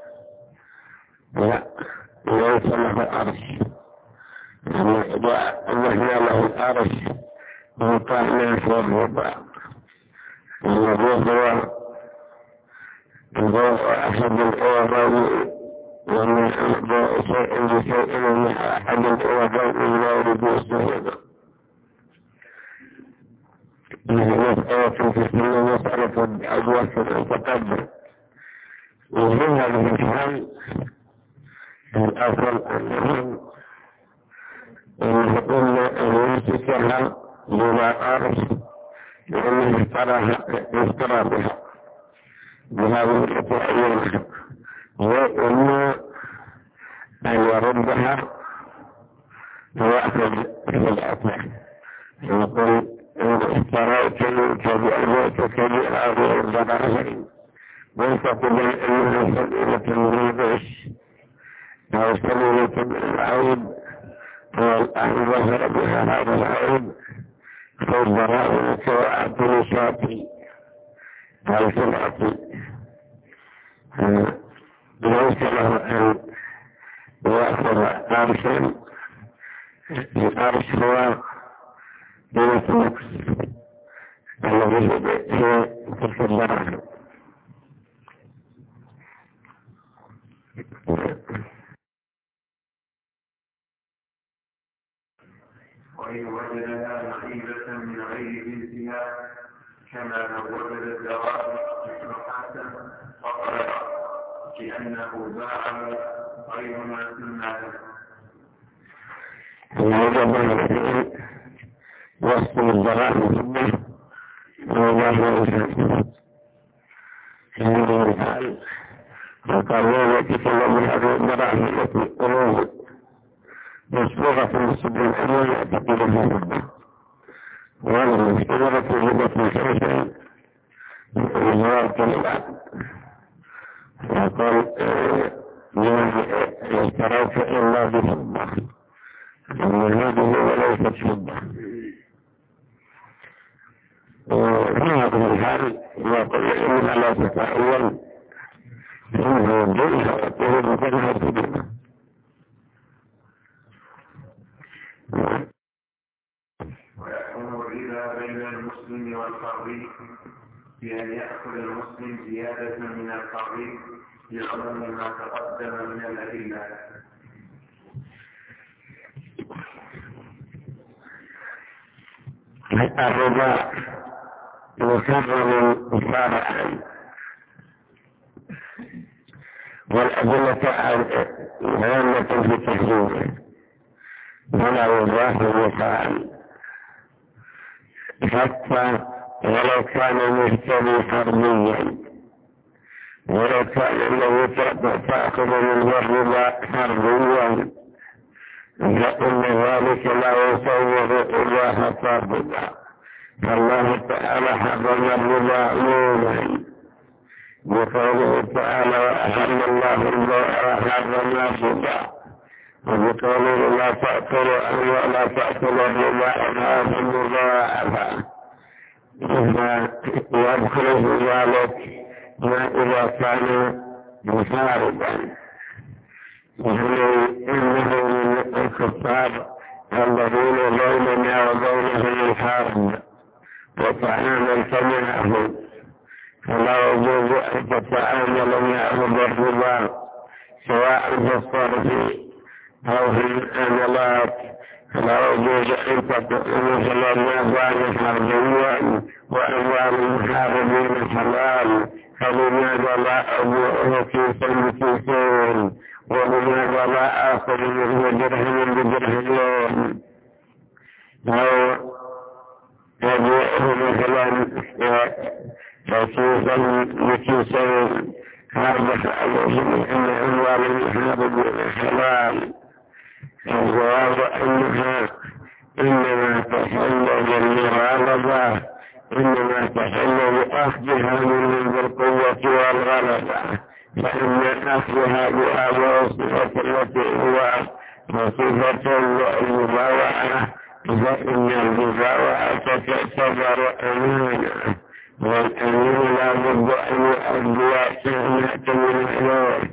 لا ليس له عرش، نحن له العرش وطعنا في الربع الذي هو أحد الأوضان، ومن شيء بشيء من أحد الأوضان لا يريد السهولة. مسألة في السنة مسألة أجوة التقدم، وفي هذه الحال الأصل أنهم قلنا أن يمسكها بلا أرش، لأنه اشترى بها بهذه التعيينها، وإما أن يردها ويأخذ في الأثناء يقول إن اشتريت منك بأبيتك بهذه الضرائب وانتقل إنها سبيلة من الغش أو سبيلة من العيب، والآن ظهر بها هذا العيب فالضرائب سواء شاطئ أو سلعتي ليس له أن يأخذ أرشا. الأرش هو بنفس الذي هي تلك الضرائب. وإن وجدها نقيبة من غير جنسها كما لو وجد الدواب مصلحة فقط لأنه باع غير ما سمى له. وصف الضرائب وظاهر في هذه الحال فقالوا يتكلم بهذه الضرائب التي قلوب مصبوغة في السبب الأول يعتقدها الضرائب، وهذا المشترى في هبة الشيء وزارة العقد فقال اشتريت إلا بفضة، أن هذه وليست فضة. وفي هذه الحال يقول إنها لا تتأول إنه يجوز ويقول بكلها تدينه. ويكون الربا بين المسلم والفقير بأن يأخذ المسلم زيادة من الفقير لعموم ما تقدم من الأدلة. الربا محرم شرعا، والأدلة عامة في تحريمه ولا يباح مثال، حتى ولو كان المشتري حربيا، ولو كان الذي تأخذ منه الربا حربيا، فإن ذلك لا يصور إباحة الربا. فالله تعالى حرم الربا عموما بقوله تعالى وأحل الله البيع وحرم الربا، وبقوله لا تأكل الربا أضعافا مضاعفة، يدخل في ذلك ما إذا كان مشاربا، إنه من الكفار الذين بيننا وبينهم الحرب وتعامل معهم، فلا يجوز أن تتعامل معهم بالربا سواء في الصرف أو في المعاملات، فلا يجوز أن تكون مثل النظام حربيا وأموال المحاربين حلال، فلماذا لا أبيعه كيسا بكيسين، ولماذا لا آخذ منه درهم بدرهمين، أو أبيعه مثلا كيسا بكيسين، هذا عليهم أن أموال المحاربين حلال. الجواب أنها إنما تحل بالمغالبة، إنما تحل بأخذها منهم بالقوة والغلبة، فإن أخذها بهذه الصفة التي هو صفة المباوعة، فإن المباوعة تعتبر والأمين لا بد أن يؤدي سنة من الأمور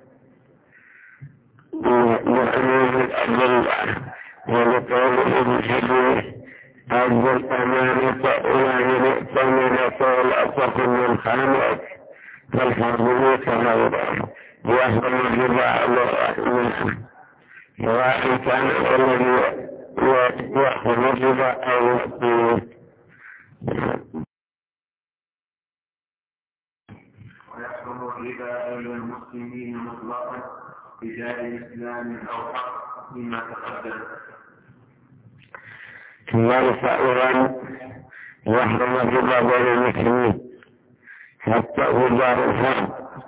بأمين الأدلة ولقوله الحديث أدى الأمانة إلى من ائتمنك ولا تكن من خانك فالحاضر كغيره يحرم الربا على منه سواء كان الذي يأخذ الربا أو يأتيه. ويحرم الربا بين المسلمين مطلقا رجال إسلام أو حق مما تقدم. كذلك أيضا يحرم الربا بين المسلمين حتى في دار الحرب.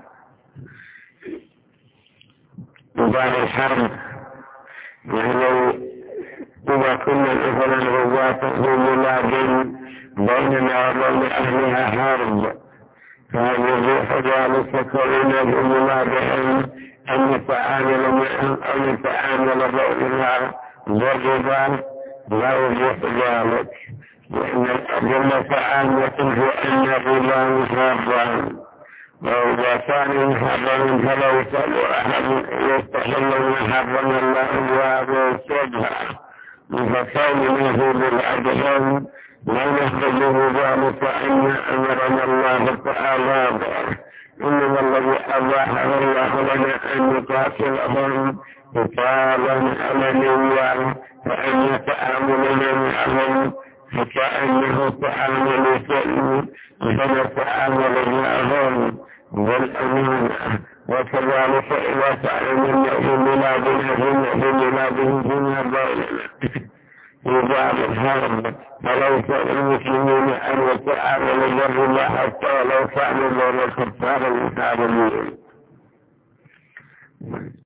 دار الحرب يعني إذا كنا مثلا غزاة في بلاد بيننا وبين أهلها حرب فيجوز ذلك كلنا بمنادهم أن نتعامل معهم أو نتعامل بيننا بالربا لا يجوز ذلك، لأن الأدلة عامة في أن الربا محرم، وإذا كان محرما فليس لأحد يستحل ما حرم الله وهذا الشبهة، فكونه بالعدل لا يخرجه ذلك أن أمرنا الله تعالى به، إنما الذي أباحه الله لنا أن نقاتلهم قتالا علنيا، فأن يتعاملنا معهم فكأنه تعامل سلم فنتعامل معهم بالأمانة. وكذلك إذا تعاملنا في بلادنا في بلادهم فيما بيننا في دار الحرب فليس للمسلمين أن يتعاملوا بالربا حتى لو كانوا بين الكفار المحاربين.